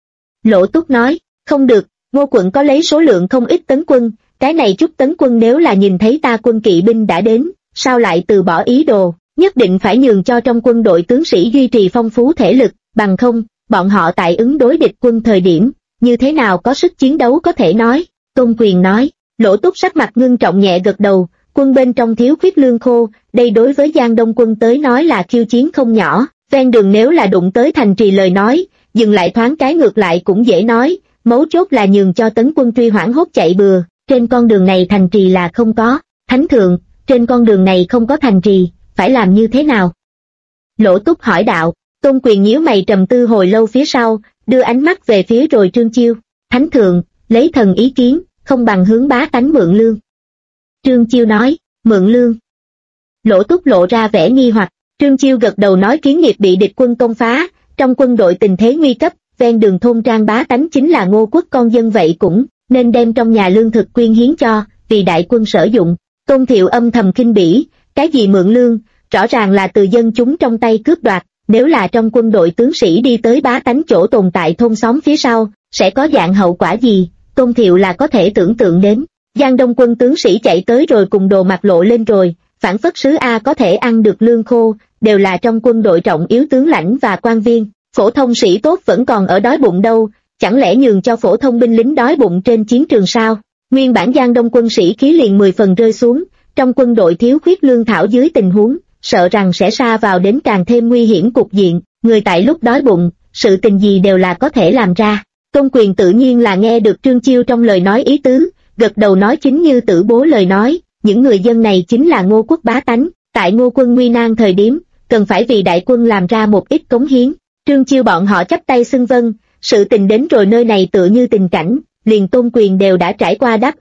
Lỗ Túc nói, không được, Ngô quận có lấy số lượng không ít Tấn quân, cái này chút Tấn quân nếu là nhìn thấy ta quân kỵ binh đã đến, sao lại từ bỏ ý đồ, nhất định phải nhường cho trong quân đội tướng sĩ duy trì phong phú thể lực, bằng không, bọn họ tại ứng đối địch quân thời điểm, như thế nào có sức chiến đấu có thể nói. Tôn quyền nói, Lỗ Túc sắc mặt ngưng trọng nhẹ gật đầu, quân bên trong thiếu khuyết lương khô, đây đối với Giang Đông quân tới nói là khiêu chiến không nhỏ, ven đường nếu là đụng tới thành trì lời nói, dừng lại thoáng cái ngược lại cũng dễ nói, mấu chốt là nhường cho Tấn quân truy hoảng hốt chạy bừa, trên con đường này thành trì là không có. Thánh thượng, trên con đường này không có thành trì, phải làm như thế nào? Lỗ Túc hỏi đạo. Tôn quyền nhíu mày trầm tư hồi lâu phía sau, đưa ánh mắt về phía rồi Trương Chiêu. Thánh thượng, lấy thần ý kiến, không bằng hướng bá tánh mượn lương. Trương Chiêu nói, mượn lương. Lỗ Túc lộ ra vẻ nghi hoặc. Trương Chiêu gật đầu nói Kiến Nghiệp bị địch quân công phá, trong quân đội tình thế nguy cấp, ven đường thôn trang bá tánh chính là Ngô quốc con dân vậy cũng nên đem trong nhà lương thực quyên hiến cho, vì đại quân sử dụng. Tôn Thiệu âm thầm khinh bỉ, cái gì mượn lương, rõ ràng là từ dân chúng trong tay cướp đoạt, nếu là trong quân đội tướng sĩ đi tới bá tánh chỗ tồn tại thôn xóm phía sau, sẽ có dạng hậu quả gì, Tôn Thiệu là có thể tưởng tượng đến. Giang Đông quân tướng sĩ chạy tới rồi cùng đồ mặt lộ lên rồi, phản phất sứ A có thể ăn được lương khô, đều là trong quân đội trọng yếu tướng lãnh và quan viên, phổ thông sĩ tốt vẫn còn ở đói bụng đâu, chẳng lẽ nhường cho phổ thông binh lính đói bụng trên chiến trường sao? Nguyên bản Giang Đông quân sĩ khí liền 10 phần rơi xuống, trong quân đội thiếu khuyết lương thảo dưới tình huống, sợ rằng sẽ sa vào đến càng thêm nguy hiểm cục diện, người tại lúc đói bụng, sự tình gì đều là có thể làm ra. Tôn quyền tự nhiên là nghe được Trương Chiêu trong lời nói ý tứ, gật đầu nói chính như Tử Bố lời nói, những người dân này chính là Ngô quốc bá tánh, tại Ngô quân nguy nan thời điểm, cần phải vì đại quân làm ra một ít cống hiến. Trương Chiêu bọn họ chắp tay xưng vâng, sự tình đến rồi nơi này tựa như tình cảnh, liền Tôn quyền đều đã trải qua đáp ứng,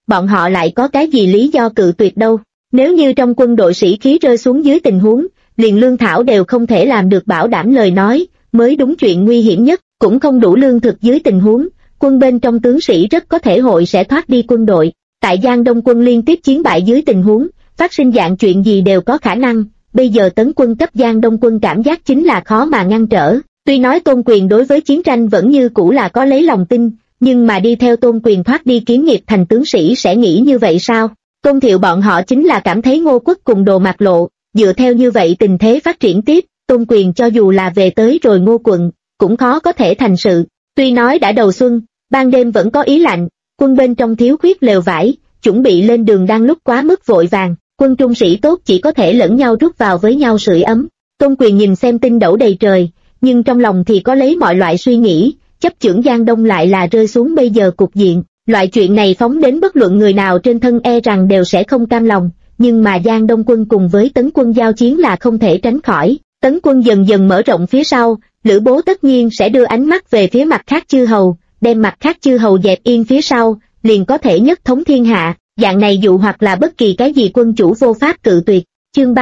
bọn họ lại có cái gì lý do cự tuyệt đâu. Nếu như trong quân đội sĩ khí rơi xuống dưới tình huống, liền lương thảo đều không thể làm được bảo đảm lời nói, mới đúng chuyện nguy hiểm nhất, cũng không đủ lương thực dưới tình huống, quân bên trong tướng sĩ rất có thể hội sẽ thoát đi quân đội. Tại Giang Đông quân liên tiếp chiến bại dưới tình huống, phát sinh dạng chuyện gì đều có khả năng, bây giờ tấn quân cấp Giang Đông quân cảm giác chính là khó mà ngăn trở. Tuy nói Tôn Quyền đối với chiến tranh vẫn như cũ là có lấy lòng tin, nhưng mà đi theo Tôn Quyền thoát đi kiến nghiệp thành tướng sĩ sẽ nghĩ như vậy sao? Tôn Thiệu bọn họ chính là cảm thấy Ngô Quất cùng Đồ Mạc Lộ, dựa theo như vậy tình thế phát triển tiếp, Tôn Quyền cho dù là về tới rồi Ngô quận, cũng khó có thể thành sự. Tuy nói đã đầu xuân, ban đêm vẫn có ý lạnh, quân bên trong thiếu khuyết lều vải, chuẩn bị lên đường đang lúc quá mức vội vàng, quân trung sĩ tốt chỉ có thể lẫn nhau rút vào với nhau sưởi ấm. Tôn Quyền nhìn xem tinh đẩu đầy trời, nhưng trong lòng thì có lấy mọi loại suy nghĩ, chấp chưởng Giang Đông lại là rơi xuống bây giờ cục diện, loại chuyện này phóng đến bất luận người nào trên thân e rằng đều sẽ không cam lòng, nhưng mà Giang Đông quân cùng với Tấn quân giao chiến là không thể tránh khỏi. Tấn quân dần dần mở rộng phía sau, Lữ Bố tất nhiên sẽ đưa ánh mắt về phía mặt khác chư hầu, đem mặt khác chư hầu dẹp yên phía sau, liền có thể nhất thống thiên hạ, dạng này dụ hoặc là bất kỳ cái gì quân chủ vô pháp cự tuyệt. Chương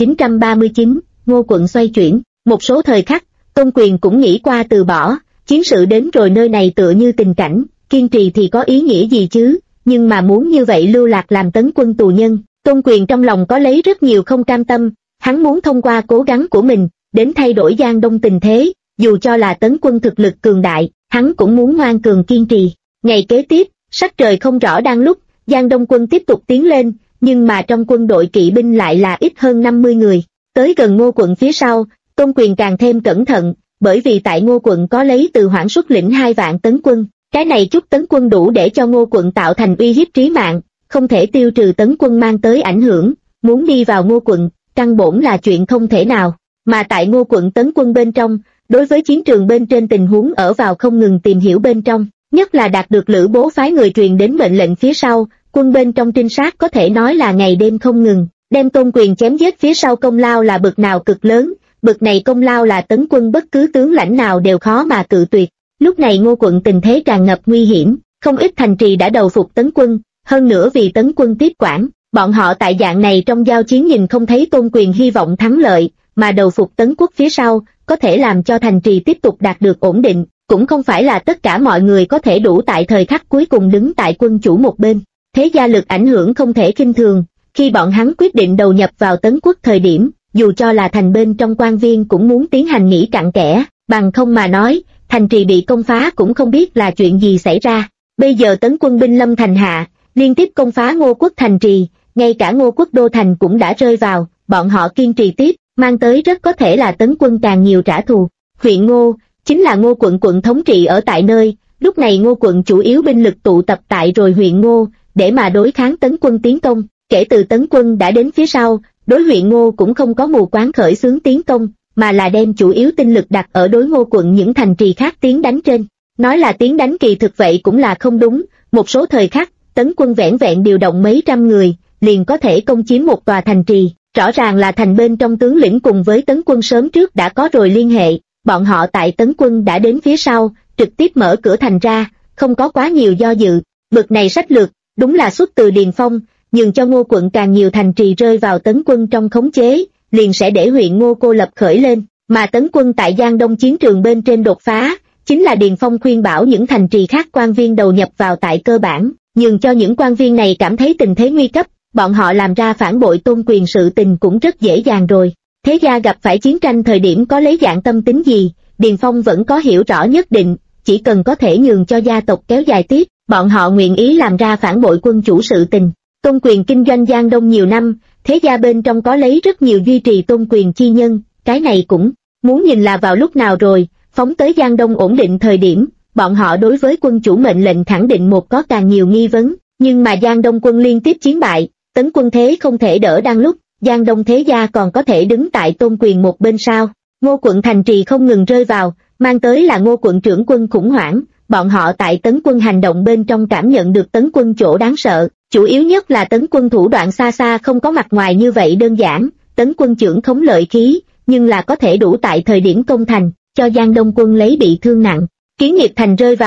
3939, Ngô quận xoay chuyển, một số thời khắc, Tôn Quyền cũng nghĩ qua từ bỏ, chiến sự đến rồi nơi này tựa như tình cảnh, kiên trì thì có ý nghĩa gì chứ, nhưng mà muốn như vậy lưu lạc làm Tấn quân tù nhân, Tôn Quyền trong lòng có lấy rất nhiều không cam tâm, hắn muốn thông qua cố gắng của mình, đến thay đổi Giang Đông tình thế, dù cho là Tấn quân thực lực cường đại, hắn cũng muốn ngoan cường kiên trì. Ngày kế tiếp, sắc trời không rõ đang lúc, Giang Đông quân tiếp tục tiến lên, nhưng mà trong quân đội kỵ binh lại là ít hơn 50 người. Tới gần Ngô quận phía sau, Tôn Quyền càng thêm cẩn thận, bởi vì tại Ngô quận có lấy Từ Hoảng xuất lĩnh 2 vạn tấn quân, cái này chút tấn quân đủ để cho Ngô quận tạo thành uy hiếp trí mạng, không thể tiêu trừ tấn quân mang tới ảnh hưởng, muốn đi vào Ngô quận, căn bổn là chuyện không thể nào. Mà tại Ngô quận tấn quân bên trong, đối với chiến trường bên trên tình huống ở vào không ngừng tìm hiểu bên trong, nhất là đạt được Lữ Bố phái người truyền đến mệnh lệnh phía sau, quân bên trong trinh sát có thể nói là ngày đêm không ngừng, đem Tôn Quyền chém giết phía sau công lao là bực nào cực lớn, bực này công lao là tấn quân bất cứ tướng lãnh nào đều khó mà cự tuyệt. Lúc này Ngô quận tình thế tràn ngập nguy hiểm, không ít thành trì đã đầu phục tấn quân, hơn nữa vì tấn quân tiếp quản, bọn họ tại dạng này trong giao chiến nhìn không thấy Tôn Quyền hy vọng thắng lợi, mà đầu phục tấn quốc phía sau, có thể làm cho thành trì tiếp tục đạt được ổn định, cũng không phải là tất cả mọi người có thể đủ tại thời khắc cuối cùng đứng tại quân chủ một bên. Thế gia lực ảnh hưởng không thể khinh thường, khi bọn hắn quyết định đầu nhập vào tấn quốc thời điểm, dù cho là thành bên trong quan viên cũng muốn tiến hành nghĩ cặn kẽ, bằng không mà nói, thành trì bị công phá cũng không biết là chuyện gì xảy ra. Bây giờ tấn quân binh lâm thành hạ, liên tiếp công phá Ngô quốc thành trì, ngay cả Ngô quốc đô thành cũng đã rơi vào, bọn họ kiên trì tiếp, mang tới rất có thể là tấn quân càng nhiều trả thù. Huyện Ngô, chính là Ngô quận quận thống trị ở tại nơi, lúc này Ngô quận chủ yếu binh lực tụ tập tại rồi huyện Ngô, để mà đối kháng tấn quân tiến công, kể từ tấn quân đã đến phía sau, đối huyện Ngô cũng không có mù quáng khởi xướng tiến công, mà là đem chủ yếu tinh lực đặt ở đối Ngô quận những thành trì khác tiến đánh trên. Nói là tiến đánh kỳ thực vậy cũng là không đúng, một số thời khắc, tấn quân vẻn vẹn điều động mấy trăm người, liền có thể công chiếm một tòa thành trì, rõ ràng là thành bên trong tướng lĩnh cùng với tấn quân sớm trước đã có rồi liên hệ, bọn họ tại tấn quân đã đến phía sau, trực tiếp mở cửa thành ra, không có quá nhiều do dự, bực này sách lược, đúng là xuất từ Điền Phong, nhường cho Ngô quận càng nhiều thành trì rơi vào tấn quân trong khống chế, liền sẽ để huyện Ngô cô lập khởi lên, mà tấn quân tại Giang Đông chiến trường bên trên đột phá, chính là Điền Phong khuyên bảo những thành trì khác quan viên đầu nhập vào tại cơ bản, nhường cho những quan viên này cảm thấy tình thế nguy cấp, bọn họ làm ra phản bội Tôn Quyền sự tình cũng rất dễ dàng rồi. Thế gia gặp phải chiến tranh thời điểm có lấy dạng tâm tính gì, Điền Phong vẫn có hiểu rõ nhất định, chỉ cần có thể nhường cho gia tộc kéo dài tiếp, bọn họ nguyện ý làm ra phản bội quân chủ sự tình. Tôn Quyền kinh doanh Giang Đông nhiều năm, thế gia bên trong có lấy rất nhiều duy trì Tôn Quyền chi nhân, cái này cũng muốn nhìn là vào lúc nào rồi, phóng tới Giang Đông ổn định thời điểm, bọn họ đối với quân chủ mệnh lệnh khẳng định một có càng nhiều nghi vấn, nhưng mà Giang Đông quân liên tiếp chiến bại, tấn quân thế không thể đỡ đang lúc, Giang Đông thế gia còn có thể đứng tại Tôn Quyền một bên sao? Ngô quận thành trì không ngừng rơi vào, mang tới là Ngô quận trưởng quân khủng hoảng, bọn họ tại tấn quân hành động bên trong cảm nhận được tấn quân chỗ đáng sợ, chủ yếu nhất là tấn quân thủ đoạn xa xa không có mặt ngoài như vậy đơn giản, tấn quân trưởng khống lợi khí, nhưng là có thể đủ tại thời điểm công thành, cho Giang Đông quân lấy bị thương nặng. Kiến nghiệp thành rơi vào,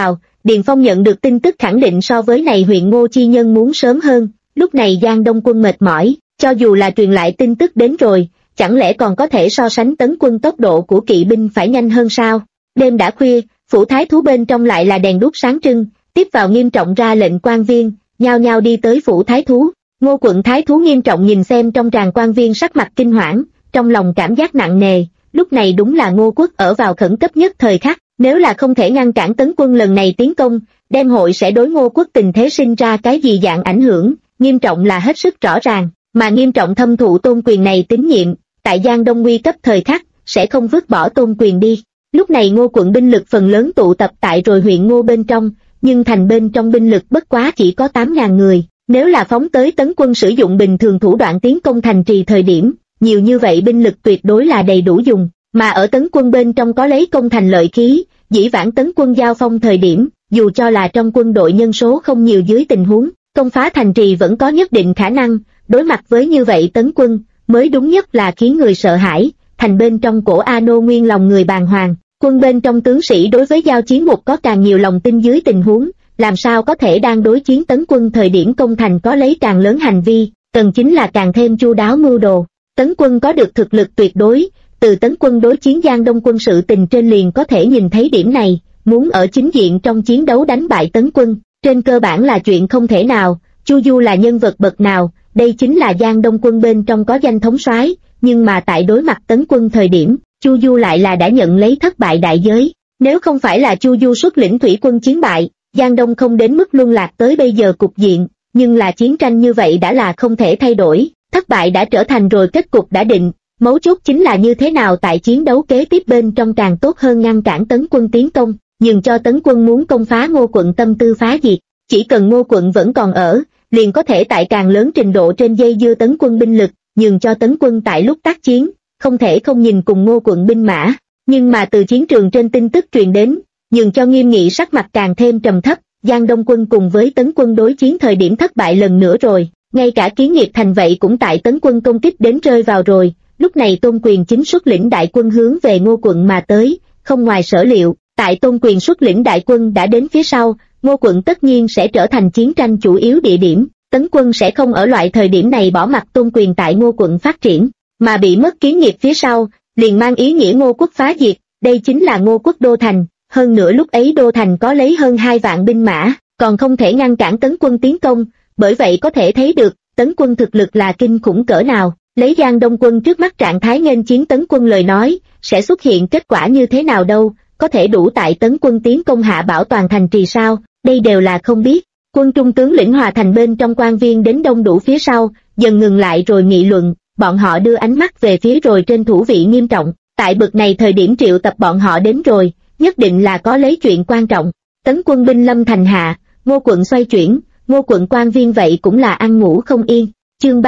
Điền Phong nhận được tin tức khẳng định so với này huyện Ngô chi nhân muốn sớm hơn, lúc này Giang Đông Quân mệt mỏi, cho dù là truyền lại tin tức đến rồi, chẳng lẽ còn có thể so sánh tấn quân tốc độ của kỵ binh phải nhanh hơn sao? Đêm đã khuya, phủ thái thú bên trong lại là đèn đuốc sáng trưng, tiếp vào Nghiêm Trọng ra lệnh quan viên, nhao nhao đi tới phủ thái thú. Ngô quận thái thú Nghiêm Trọng nhìn xem trong tràng quan viên sắc mặt kinh hoảng, trong lòng cảm giác nặng nề, lúc này đúng là Ngô quốc ở vào khẩn cấp nhất thời khắc, nếu là không thể ngăn cản tấn quân lần này tiến công, đem hội sẽ đối Ngô quốc tình thế sinh ra cái gì dạng ảnh hưởng, Nghiêm Trọng là hết sức rõ ràng, mà Nghiêm Trọng thâm thụ tôn quyền này tín nhiệm, tại Giang Đông nguy cấp thời khắc, sẽ không vứt bỏ tôn quyền đi. Lúc này Ngô quận binh lực phần lớn tụ tập tại rồi huyện Ngô bên trong, nhưng thành bên trong binh lực bất quá chỉ có 8.000 người, nếu là phóng tới tấn quân sử dụng bình thường thủ đoạn tiến công thành trì thời điểm, nhiều như vậy binh lực tuyệt đối là đầy đủ dùng, mà ở tấn quân bên trong có lấy công thành lợi khí, dĩ vãng tấn quân giao phong thời điểm, dù cho là trong quân đội nhân số không nhiều dưới tình huống, công phá thành trì vẫn có nhất định khả năng, đối mặt với như vậy tấn quân, mới đúng nhất là khiến người sợ hãi, thành bên trong cổ A Nô nguyên lòng người bàng hoàng, quân bên trong tướng sĩ đối với giao chiến một có càng nhiều lòng tin dưới tình huống, làm sao có thể đang đối chiến tấn quân thời điểm công thành có lấy càng lớn hành vi, cần chính là càng thêm chu đáo mưu đồ. Tấn quân có được thực lực tuyệt đối, từ tấn quân đối chiến Giang Đông quân sự tình trên liền có thể nhìn thấy điểm này, muốn ở chính diện trong chiến đấu đánh bại tấn quân, trên cơ bản là chuyện không thể nào. Chu Du là nhân vật bậc nào, đây chính là Giang Đông quân bên trong có danh thống soái, nhưng mà tại đối mặt tấn quân thời điểm, Chu Du lại là đã nhận lấy thất bại đại giới. Nếu không phải là Chu Du xuất lĩnh thủy quân chiến bại, Giang Đông không đến mức luân lạc tới bây giờ cục diện, nhưng là chiến tranh như vậy đã là không thể thay đổi, thất bại đã trở thành rồi kết cục đã định, mấu chốt chính là như thế nào tại chiến đấu kế tiếp bên trong càng tốt hơn ngăn cản tấn quân tiến công, nhường cho tấn quân muốn công phá Ngô quận tâm tư phá diệt, chỉ cần Ngô quận vẫn còn ở, liền có thể tại càng lớn trình độ trên dây dưa tấn quân binh lực, nhường cho tấn quân tại lúc tác chiến, không thể không nhìn cùng Ngô quận binh mã, nhưng mà từ chiến trường trên tin tức truyền đến, nhường cho Nghiêm Nghị sắc mặt càng thêm trầm thấp, Giang Đông quân cùng với tấn quân đối chiến thời điểm thất bại lần nữa rồi, ngay cả Kiến Nghiệp thành vậy cũng tại tấn quân công kích đến rơi vào rồi, lúc này Tôn Quyền chính xuất lĩnh đại quân hướng về Ngô quận mà tới, không ngoài sở liệu, tại Tôn Quyền xuất lĩnh đại quân đã đến phía sau, Ngô quận tất nhiên sẽ trở thành chiến tranh chủ yếu địa điểm, tấn quân sẽ không ở loại thời điểm này bỏ mặc Tôn Quyền tại Ngô quận phát triển, mà bị mất Kiến Nghiệp phía sau, liền mang ý nghĩa Ngô quốc phá diệt, đây chính là Ngô quốc đô thành, hơn nữa lúc ấy đô thành có lấy hơn 2 vạn binh mã, còn không thể ngăn cản tấn quân tiến công, bởi vậy có thể thấy được, tấn quân thực lực là kinh khủng cỡ nào, lấy Giang Đông quân trước mắt trạng thái nghênh chiến tấn quân lời nói, sẽ xuất hiện kết quả như thế nào đâu, có thể đủ tại tấn quân tiến công hạ bảo toàn thành trì sao, đây đều là không biết. Quân trung tướng lĩnh Hòa thành bên trong quan viên đến đông đủ phía sau, dần ngừng lại rồi nghị luận, bọn họ đưa ánh mắt về phía rồi trên thủ vị Nghiêm Trọng, tại bực này thời điểm triệu tập bọn họ đến rồi, nhất định là có lấy chuyện quan trọng. Tấn quân binh lâm thành hạ, Ngô quận xoay chuyển, Ngô quận quan viên vậy cũng là ăn ngủ không yên. Chương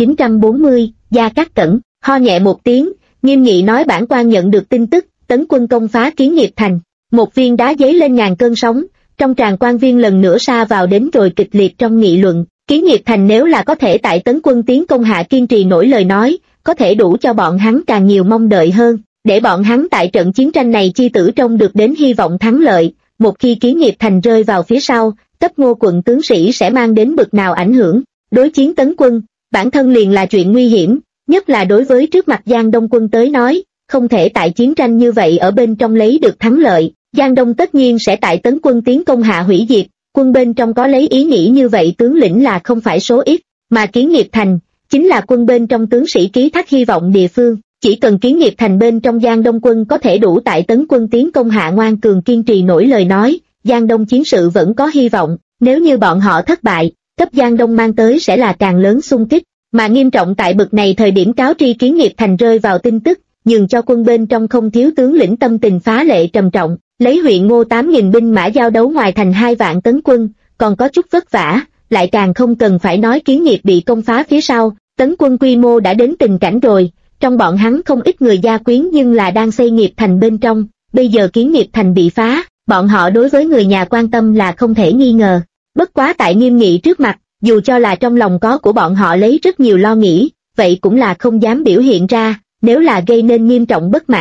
3940, Gia Cát Cẩn, ho nhẹ một tiếng, Nghiêm Nghị nói bản quan nhận được tin tức, tấn quân công phá Kiến Nghiệp thành, một viên đá giấy lên ngàn cơn sóng, trong tràng quan viên lần nữa sa vào đến rồi kịch liệt trong nghị luận, Kiến Nghiệp thành nếu là có thể tại tấn quân tiến công hạ kiên trì nổi lời nói, có thể đủ cho bọn hắn càng nhiều mong đợi hơn, để bọn hắn tại trận chiến tranh này chi tử trong được đến hy vọng thắng lợi, một khi Kiến Nghiệp thành rơi vào phía sau, cấp Ngô quận tướng sĩ sẽ mang đến bực nào ảnh hưởng. Đối chiến tấn quân, bản thân liền là chuyện nguy hiểm, nhất là đối với trước mặt Giang Đông quân tới nói, không thể tại chiến tranh như vậy ở bên trong lấy được thắng lợi, Giang Đông tất nhiên sẽ tại tấn quân tiến công hạ hủy diệt, quân bên trong có lấy ý nghĩ như vậy tướng lĩnh là không phải số ít, mà Kiến Nghiệp thành, chính là quân bên trong tướng sĩ ký thác hy vọng địa phương, chỉ cần Kiến Nghiệp thành bên trong Giang Đông quân có thể đủ tại tấn quân tiến công hạ ngoan cường kiên trì nổi lời nói, Giang Đông chiến sự vẫn có hy vọng, nếu như bọn họ thất bại, cấp Giang Đông mang tới sẽ là càng lớn xung kích, mà Nghiêm Trọng tại bực này thời điểm cáo tri Kiến Nghiệp thành rơi vào tin tức, nhường cho quân bên trong không thiếu tướng lĩnh tâm tình phá lệ trầm trọng, lấy huyện Ngô 8.000 binh mã giao đấu ngoài thành 2 vạn tấn quân, còn có chút vất vả, lại càng không cần phải nói Kiến Nghiệp bị công phá phía sau, tấn quân quy mô đã đến tình cảnh rồi, trong bọn hắn không ít người gia quyến nhưng là đang xây nghiệp thành bên trong, bây giờ Kiến Nghiệp thành bị phá, bọn họ đối với người nhà quan tâm là không thể nghi ngờ. Bất quá tại Nghiêm Nghị trước mặt, dù cho là trong lòng có của bọn họ lấy rất nhiều lo nghĩ, vậy cũng là không dám biểu hiện ra, nếu là gây nên Nghiêm Trọng bất mãn,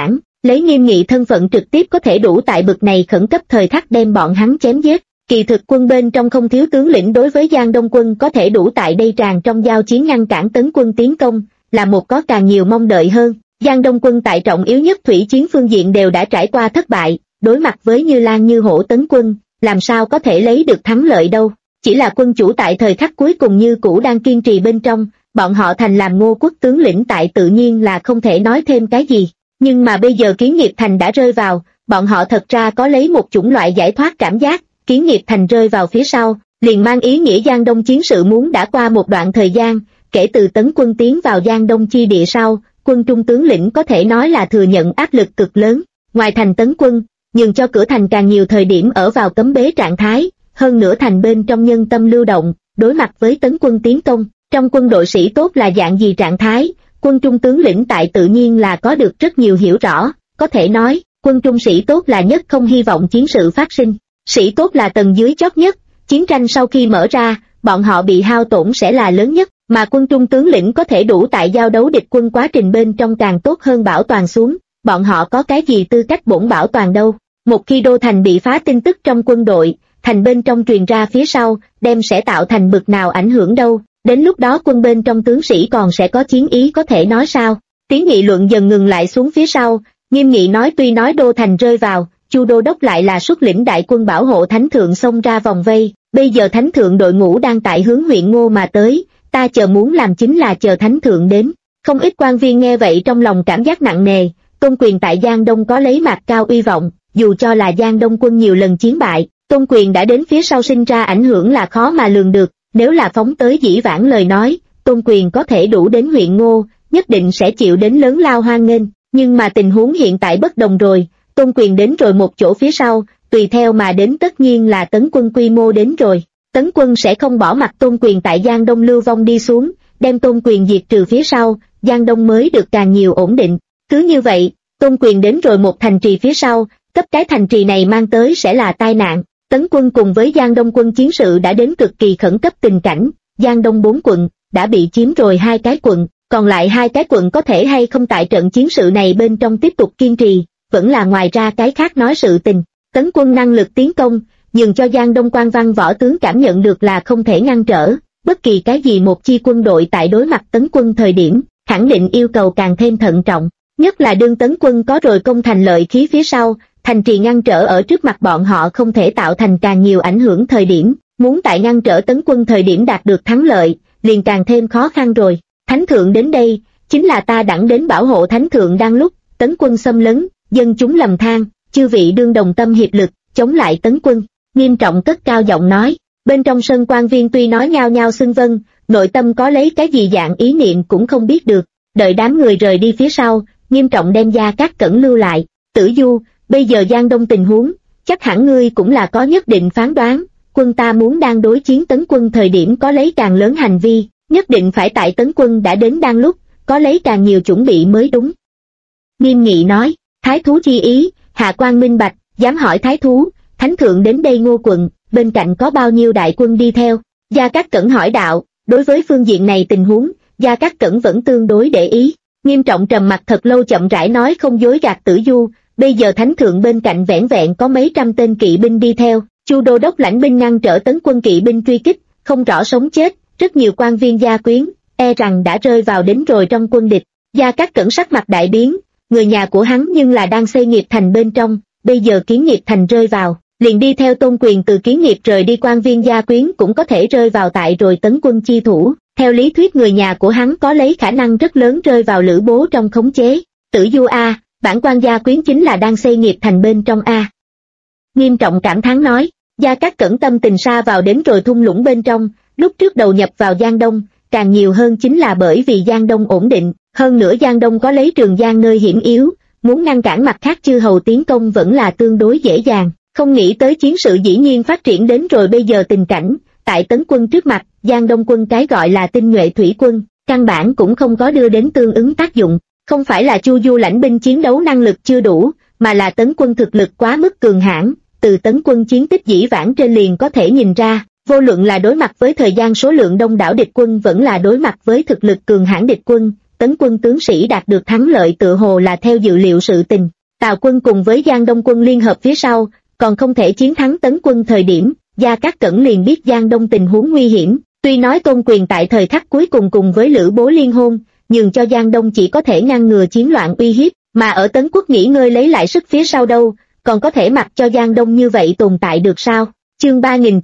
lấy Nghiêm Nghị thân phận trực tiếp có thể đủ tại bực này khẩn cấp thời khắc đem bọn hắn chém giết. Kỳ thực quân bên trong không thiếu tướng lĩnh đối với Giang Đông quân có thể đủ tại đây tràn trong giao chiến ngăn cản Tấn quân tiến công, là một có càng nhiều mong đợi hơn. Giang Đông quân tại trọng yếu nhất thủy chiến phương diện đều đã trải qua thất bại, đối mặt với Như Lang Như Hổ Tấn quân, làm sao có thể lấy được thắng lợi đâu. Chỉ là quân chủ tại thời khắc cuối cùng như cũ đang kiên trì bên trong, bọn họ thành làm Ngô quốc tướng lĩnh tại tự nhiên là không thể nói thêm cái gì. Nhưng mà bây giờ Kiến Nghiệp Thành đã rơi vào, bọn họ thật ra có lấy một chủng loại giải thoát cảm giác. Kiến Nghiệp Thành rơi vào phía sau, liền mang ý nghĩa Giang Đông chiến sự muốn đã qua một đoạn thời gian, kể từ Tấn quân tiến vào Giang Đông chi địa sau, quân trung tướng lĩnh có thể nói là thừa nhận áp lực cực lớn. Ngoài thành Tấn quân, nhường cho cửa thành càng nhiều thời điểm ở vào cấm bế trạng thái, hơn nữa thành bên trong nhân tâm lưu động, đối mặt với Tấn quân tiến công, trong quân đội sĩ tốt là dạng gì trạng thái, quân trung tướng lĩnh tại tự nhiên là có được rất nhiều hiểu rõ, có thể nói, quân trung sĩ tốt là nhất không hy vọng chiến sự phát sinh. Sĩ tốt là tầng dưới chót nhất, chiến tranh sau khi mở ra, bọn họ bị hao tổn sẽ là lớn nhất, mà quân trung tướng lĩnh có thể đủ tại giao đấu địch quân quá trình bên trong càng tốt hơn bảo toàn xuống, bọn họ có cái gì tư cách bổn bảo toàn đâu. Một khi đô thành bị phá tin tức trong quân đội, thành bên trong truyền ra phía sau, đem sẽ tạo thành bực nào ảnh hưởng đâu, đến lúc đó quân bên trong tướng sĩ còn sẽ có chiến ý có thể nói sao. Tiếng nghị luận dần ngừng lại xuống phía sau, Nghiêm Nghị nói tuy nói đô thành rơi vào, Chu đô đốc lại là xuất lĩnh đại quân bảo hộ thánh thượng xông ra vòng vây, bây giờ thánh thượng đội ngũ đang tại hướng huyện Ngô mà tới, ta chờ muốn làm chính là chờ thánh thượng đến. Không ít quan viên nghe vậy trong lòng cảm giác nặng nề, Tôn Quyền tại Giang Đông có lấy mạc cao uy vọng, dù cho là Giang Đông quân nhiều lần chiến bại, Tôn Quyền đã đến phía sau sinh ra ảnh hưởng là khó mà lường được, nếu là phóng tới dĩ vãng lời nói, Tôn Quyền có thể đủ đến huyện Ngô, nhất định sẽ chịu đến lớn lao hoan nghênh, nhưng mà tình huống hiện tại bất đồng rồi. Tôn Quyền đến rồi một chỗ phía sau, tùy theo mà đến tất nhiên là Tấn quân quy mô đến rồi. Tấn quân sẽ không bỏ mặc Tôn Quyền tại Giang Đông lưu vong đi xuống, đem Tôn Quyền diệt trừ phía sau, Giang Đông mới được càng nhiều ổn định. Cứ như vậy, Tôn Quyền đến rồi một thành trì phía sau, cấp cái thành trì này mang tới sẽ là tai nạn. Tấn quân cùng với Giang Đông quân chiến sự đã đến cực kỳ khẩn cấp tình cảnh, Giang Đông 4 quận, đã bị chiếm rồi 2 cái quận, còn lại 2 cái quận có thể hay không tại trận chiến sự này bên trong tiếp tục kiên trì. Vẫn là ngoài ra cái khác nói sự tình. Tấn quân năng lực tiến công, nhường cho Giang Đông quan văn võ tướng cảm nhận được là không thể ngăn trở, bất kỳ cái gì một chi quân đội tại đối mặt Tấn quân thời điểm, khẳng định yêu cầu càng thêm thận trọng, nhất là đương Tấn quân có rồi công thành lợi khí phía sau, thành trì ngăn trở ở trước mặt bọn họ không thể tạo thành càng nhiều ảnh hưởng thời điểm, muốn tại ngăn trở Tấn quân thời điểm đạt được thắng lợi, liền càng thêm khó khăn rồi. Thánh thượng đến đây, chính là ta đẳng đến bảo hộ thánh thượng đang lúc Tấn quân xâm lấn, dân chúng lầm than, chư vị đương đồng tâm hiệp lực, chống lại Tấn quân. Nghiêm Trọng cất cao giọng nói, bên trong sân quan viên tuy nói nhao nhao xưng vâng, nội tâm có lấy cái gì dạng ý niệm cũng không biết được. Đợi đám người rời đi phía sau, Nghiêm Trọng đem Gia Cát Cẩn lưu lại. Tử Du, bây giờ Giang Đông tình huống, chắc hẳn ngươi cũng là có nhất định phán đoán, quân ta muốn đang đối chiến Tấn quân thời điểm có lấy càng lớn hành vi, nhất định phải tại Tấn quân đã đến đang lúc, có lấy càng nhiều chuẩn bị mới đúng. Nghiêm Nghị nói, Thái thú chi ý, hạ quan minh bạch, dám hỏi Thái thú, Thánh thượng đến đây Ngô quận, bên cạnh có bao nhiêu đại quân đi theo? Gia Cát Cẩn hỏi đạo, đối với phương diện này tình huống, Gia Cát Cẩn vẫn tương đối để ý. Nghiêm Trọng trầm mặt thật lâu chậm rãi nói không dối gạt Tử Du, bây giờ Thánh thượng bên cạnh vẻn vẹn có mấy trăm tên kỵ binh đi theo, Chu đô đốc lãnh binh ngăn trở Tấn quân kỵ binh truy kích, không rõ sống chết, rất nhiều quan viên gia quyến, e rằng đã rơi vào đến rồi trong quân địch. Gia Cát Cẩn sắc mặt đại biến, người nhà của hắn nhưng là đang xây nghiệp thành bên trong, bây giờ Kiến Nghiệp Thành rơi vào, liền đi theo Tôn Quyền từ Kiến Nghiệp rời đi quan viên gia quyến cũng có thể rơi vào tại rồi Tấn quân chi thủ, theo lý thuyết người nhà của hắn có lấy khả năng rất lớn rơi vào Lữ Bố trong khống chế. Tử Du a, bản quan gia quyến chính là đang xây nghiệp thành bên trong a. Nghiêm Trọng cảm thán nói, Gia Cát Cẩn tâm tình sa vào đến rồi thung lũng bên trong, lúc trước đầu nhập vào Giang Đông, càng nhiều hơn chính là bởi vì Giang Đông ổn định, hơn nữa Giang Đông có lấy Trường Giang nơi hiểm yếu, muốn ngăn cản mặt khác chư hầu tiến công vẫn là tương đối dễ dàng, không nghĩ tới chiến sự dĩ nhiên phát triển đến rồi bây giờ tình cảnh, tại Tấn quân trước mặt, Giang Đông quân cái gọi là tinh nhuệ thủy quân, căn bản cũng không có đưa đến tương ứng tác dụng, không phải là Chu Du lãnh binh chiến đấu năng lực chưa đủ, mà là Tấn quân thực lực quá mức cường hãn, từ Tấn quân chiến tích dĩ vãng trên liền có thể nhìn ra, vô luận là đối mặt với thời gian số lượng đông đảo địch quân vẫn là đối mặt với thực lực cường hãn địch quân, Tấn quân tướng sĩ đạt được thắng lợi tựa hồ là theo dự liệu sự tình. Tào quân cùng với Giang Đông quân liên hợp phía sau, còn không thể chiến thắng Tấn quân thời điểm, Gia Cát Cẩn liền biết Giang Đông tình huống nguy hiểm, tuy nói Tôn Quyền tại thời khắc cuối cùng cùng với Lữ Bố liên hôn, nhường cho Giang Đông chỉ có thể ngăn ngừa chiến loạn uy hiếp, mà ở Tấn quốc nghỉ ngơi lấy lại sức phía sau đâu, còn có thể mặc cho Giang Đông như vậy tồn tại được sao? Chương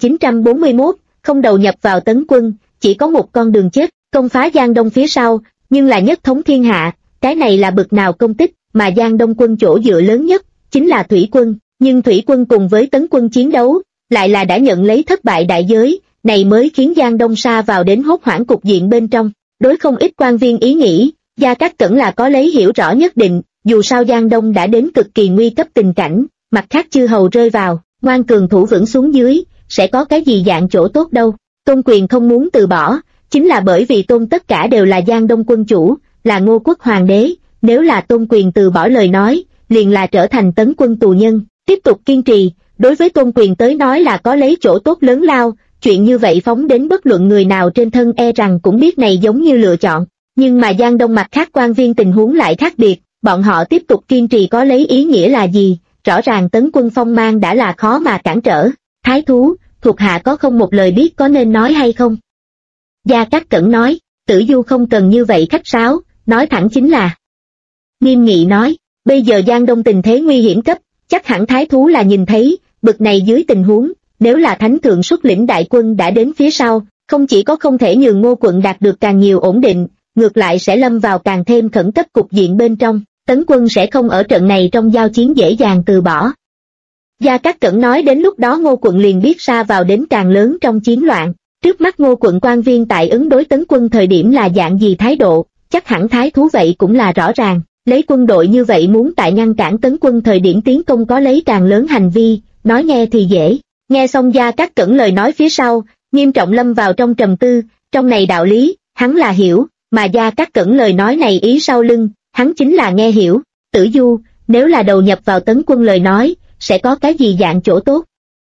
3941, không đầu nhập vào Tấn quân, chỉ có một con đường chết, công phá Giang Đông phía sau, nhưng là nhất thống thiên hạ, cái này là bực nào công tích, mà Giang Đông quân chỗ dựa lớn nhất, chính là thủy quân, nhưng thủy quân cùng với Tấn quân chiến đấu, lại là đã nhận lấy thất bại đại giới, này mới khiến Giang Đông sa vào đến hốt hoảng cục diện bên trong. Đối không ít quan viên ý nghĩ, Gia Cát Cẩn là có lấy hiểu rõ nhất định, dù sao Giang Đông đã đến cực kỳ nguy cấp tình cảnh, mặt khác chư hầu rơi vào, ngoan cường thủ vững xuống dưới, sẽ có cái gì dạng chỗ tốt đâu. Tôn Quyền không muốn từ bỏ, chính là bởi vì Tôn tất cả đều là Giang Đông quân chủ, là Ngô quốc hoàng đế, nếu là Tôn Quyền từ bỏ lời nói, liền là trở thành Tấn quân tù nhân, tiếp tục kiên trì, đối với Tôn Quyền tới nói là có lấy chỗ tốt lớn lao, chuyện như vậy phóng đến bất luận người nào trên thân e rằng cũng biết này giống như lựa chọn, nhưng mà Giang Đông mặt khác quan viên tình huống lại khác biệt, bọn họ tiếp tục kiên trì có lấy ý nghĩa là gì, rõ ràng Tấn quân phong mang đã là khó mà cản trở, thái thú, thuộc hạ có không một lời biết có nên nói hay không? Gia Cát Cẩn nói, Tử Du không cần như vậy khách sáo, nói thẳng chính là. Nghiêm nghị nói, bây giờ Giang Đông tình thế nguy hiểm cấp, chắc hẳn thái thú là nhìn thấy, bực này dưới tình huống, nếu là thánh thượng xuất lĩnh đại quân đã đến phía sau, không chỉ có không thể nhường Ngô quận đạt được càng nhiều ổn định, ngược lại sẽ lâm vào càng thêm khẩn cấp cục diện bên trong, Tấn quân sẽ không ở trận này trong giao chiến dễ dàng từ bỏ. Gia Cát Cẩn nói đến lúc đó Ngô quận liền biết sa vào đến càng lớn trong chiến loạn, trước mắt Ngô quận quan viên tại ứng đối Tấn quân thời điểm là dạng gì thái độ, chắc hẳn thái thú vậy cũng là rõ ràng, lấy quân đội như vậy muốn tại ngăn cản Tấn quân thời điểm tiến công có lấy càng lớn hành vi, nói nghe thì dễ. Nghe xong Gia Cát Cẩn lời nói phía sau, Nghiêm Trọng lâm vào trong trầm tư, trong này đạo lý, hắn là hiểu, mà Gia Cát Cẩn lời nói này ý sau lưng, hắn chính là nghe hiểu. Tử Du, nếu là đầu nhập vào Tấn quân lời nói, sẽ có cái gì dạng chỗ tốt?